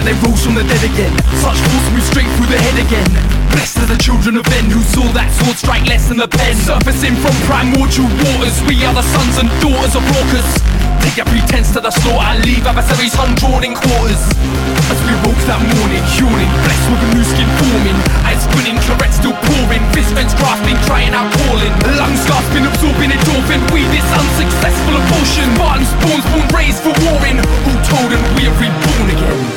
that they rose from the dead again. Such force moves straight through the head again. Blessed are the children of men who saw that sword strike less than the pen. Surfacing from primordial waters, we are the sons and daughters of Raucus. Take your pretense to the slaughter, leave adversaries undrawn in quarters. As we woke that morning, yawning, blessed with a new skin forming. Eyes squinting, clarette still pouring, fist vents grasping, crying out, calling. Lungs gasping, absorbing endorphin. We this unsuccessful abortion. Spartan spawns, born raised for warring. All told and we are reborn again.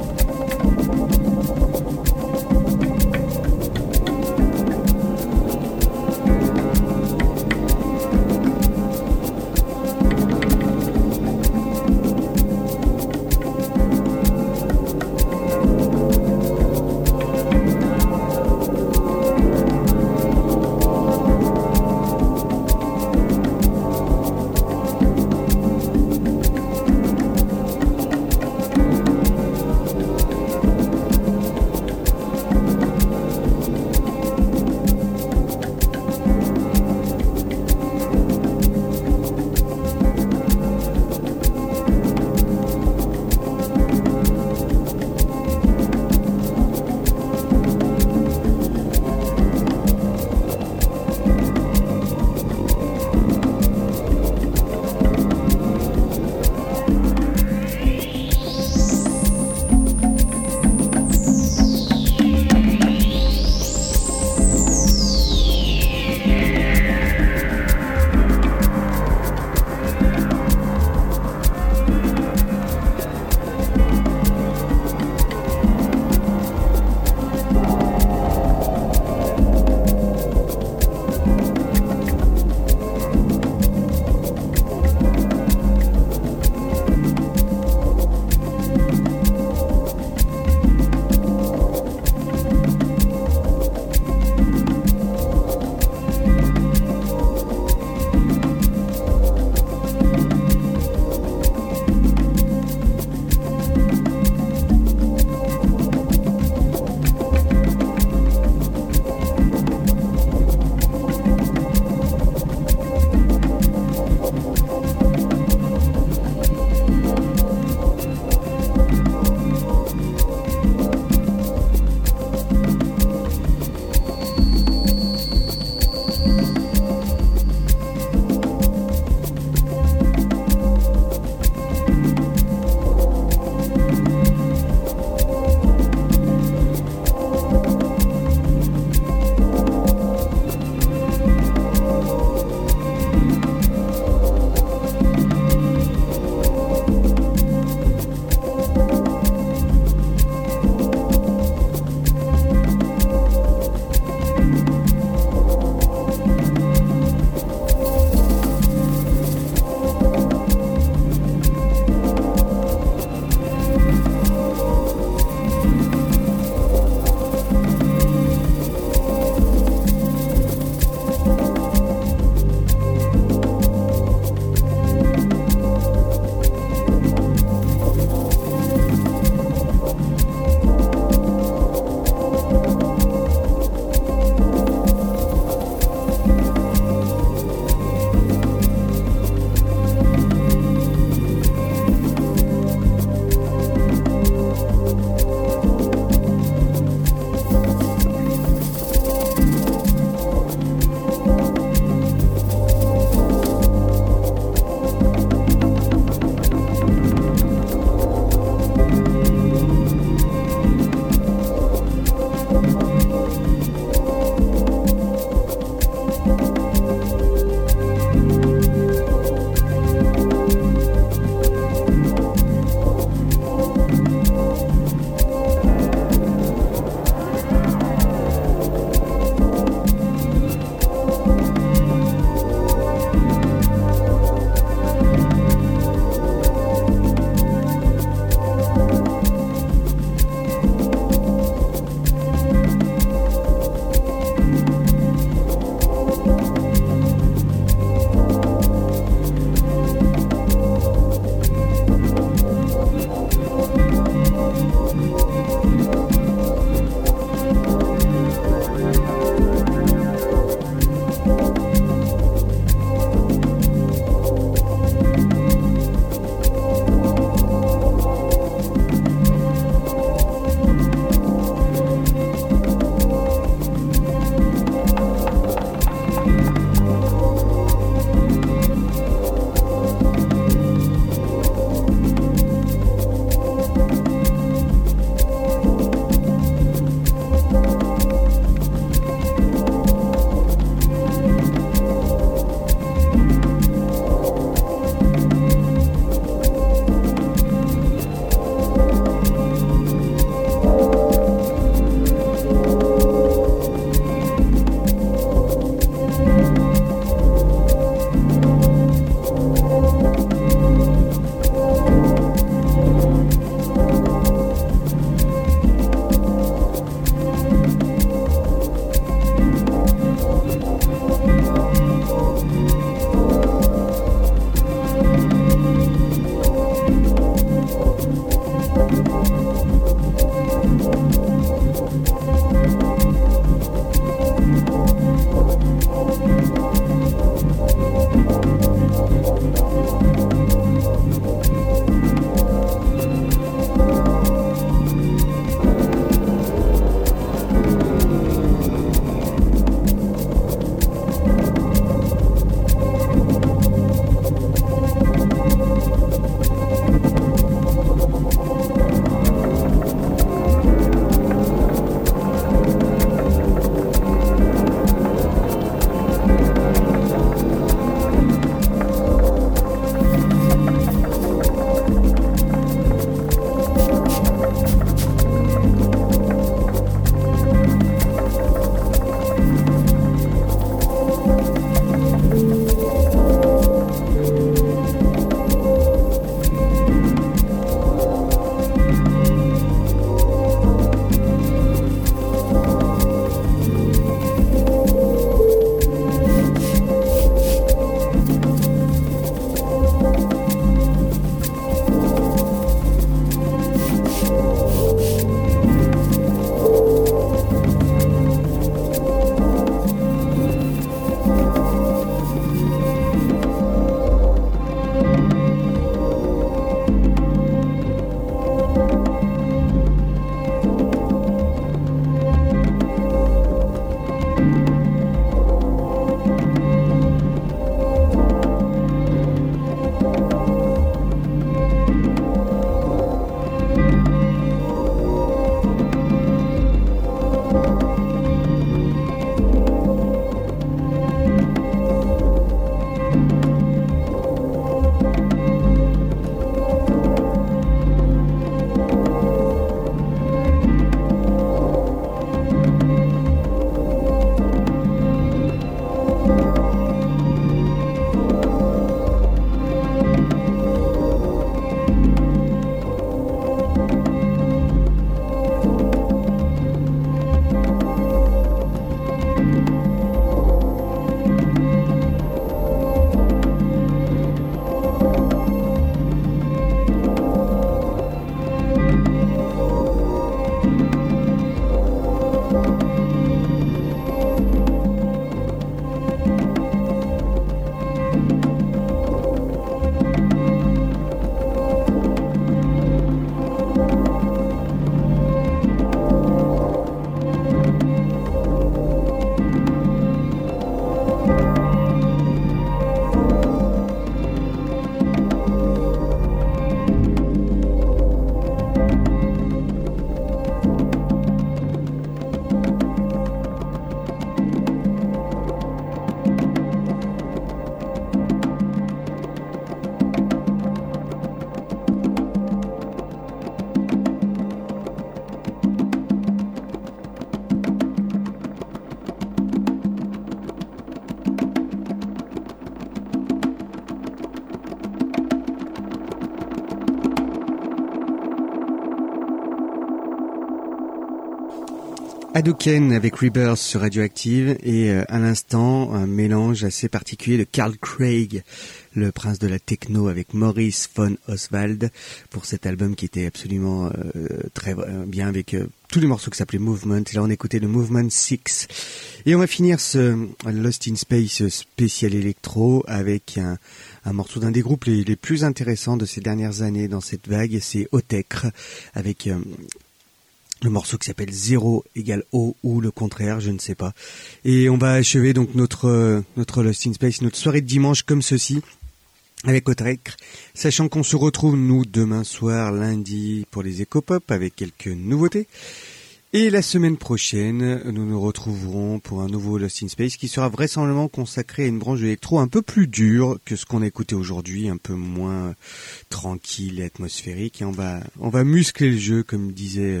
Hadouken avec Rebirth sur Radioactive et à l'instant un mélange assez particulier de Carl Craig, le prince de la techno, avec Maurice von Oswald pour cet album qui était absolument très bien avec tous les morceaux qui s'appelaient Movement. Et là on écoutait le Movement 6 et on va finir ce Lost in Space spécial électro avec un morceau d'un des groupes les plus intéressants de ces dernières années dans cette vague, c'est Otekre avec le morceau qui s'appelle 0 égale O ou le contraire, je ne sais pas. Et on va achever donc notre Lost in Space, notre soirée de dimanche comme ceci, avec Otekre, sachant qu'on se retrouve nous demain soir, lundi, pour les Éco-Pop avec quelques nouveautés. Et la semaine prochaine, nous nous retrouverons pour un nouveau Lost in Space qui sera vraisemblablement consacré à une branche de l'électro un peu plus dure que ce qu'on a écouté aujourd'hui, un peu moins tranquille et atmosphérique. Et on va muscler le jeu, comme disait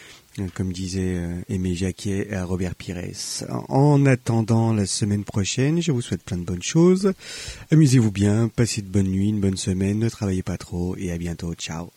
Aimé Jacquet à Robert Pires. En attendant la semaine prochaine, je vous souhaite plein de bonnes choses. Amusez-vous bien, passez de bonnes nuits, une bonne semaine, ne travaillez pas trop et à bientôt. Ciao.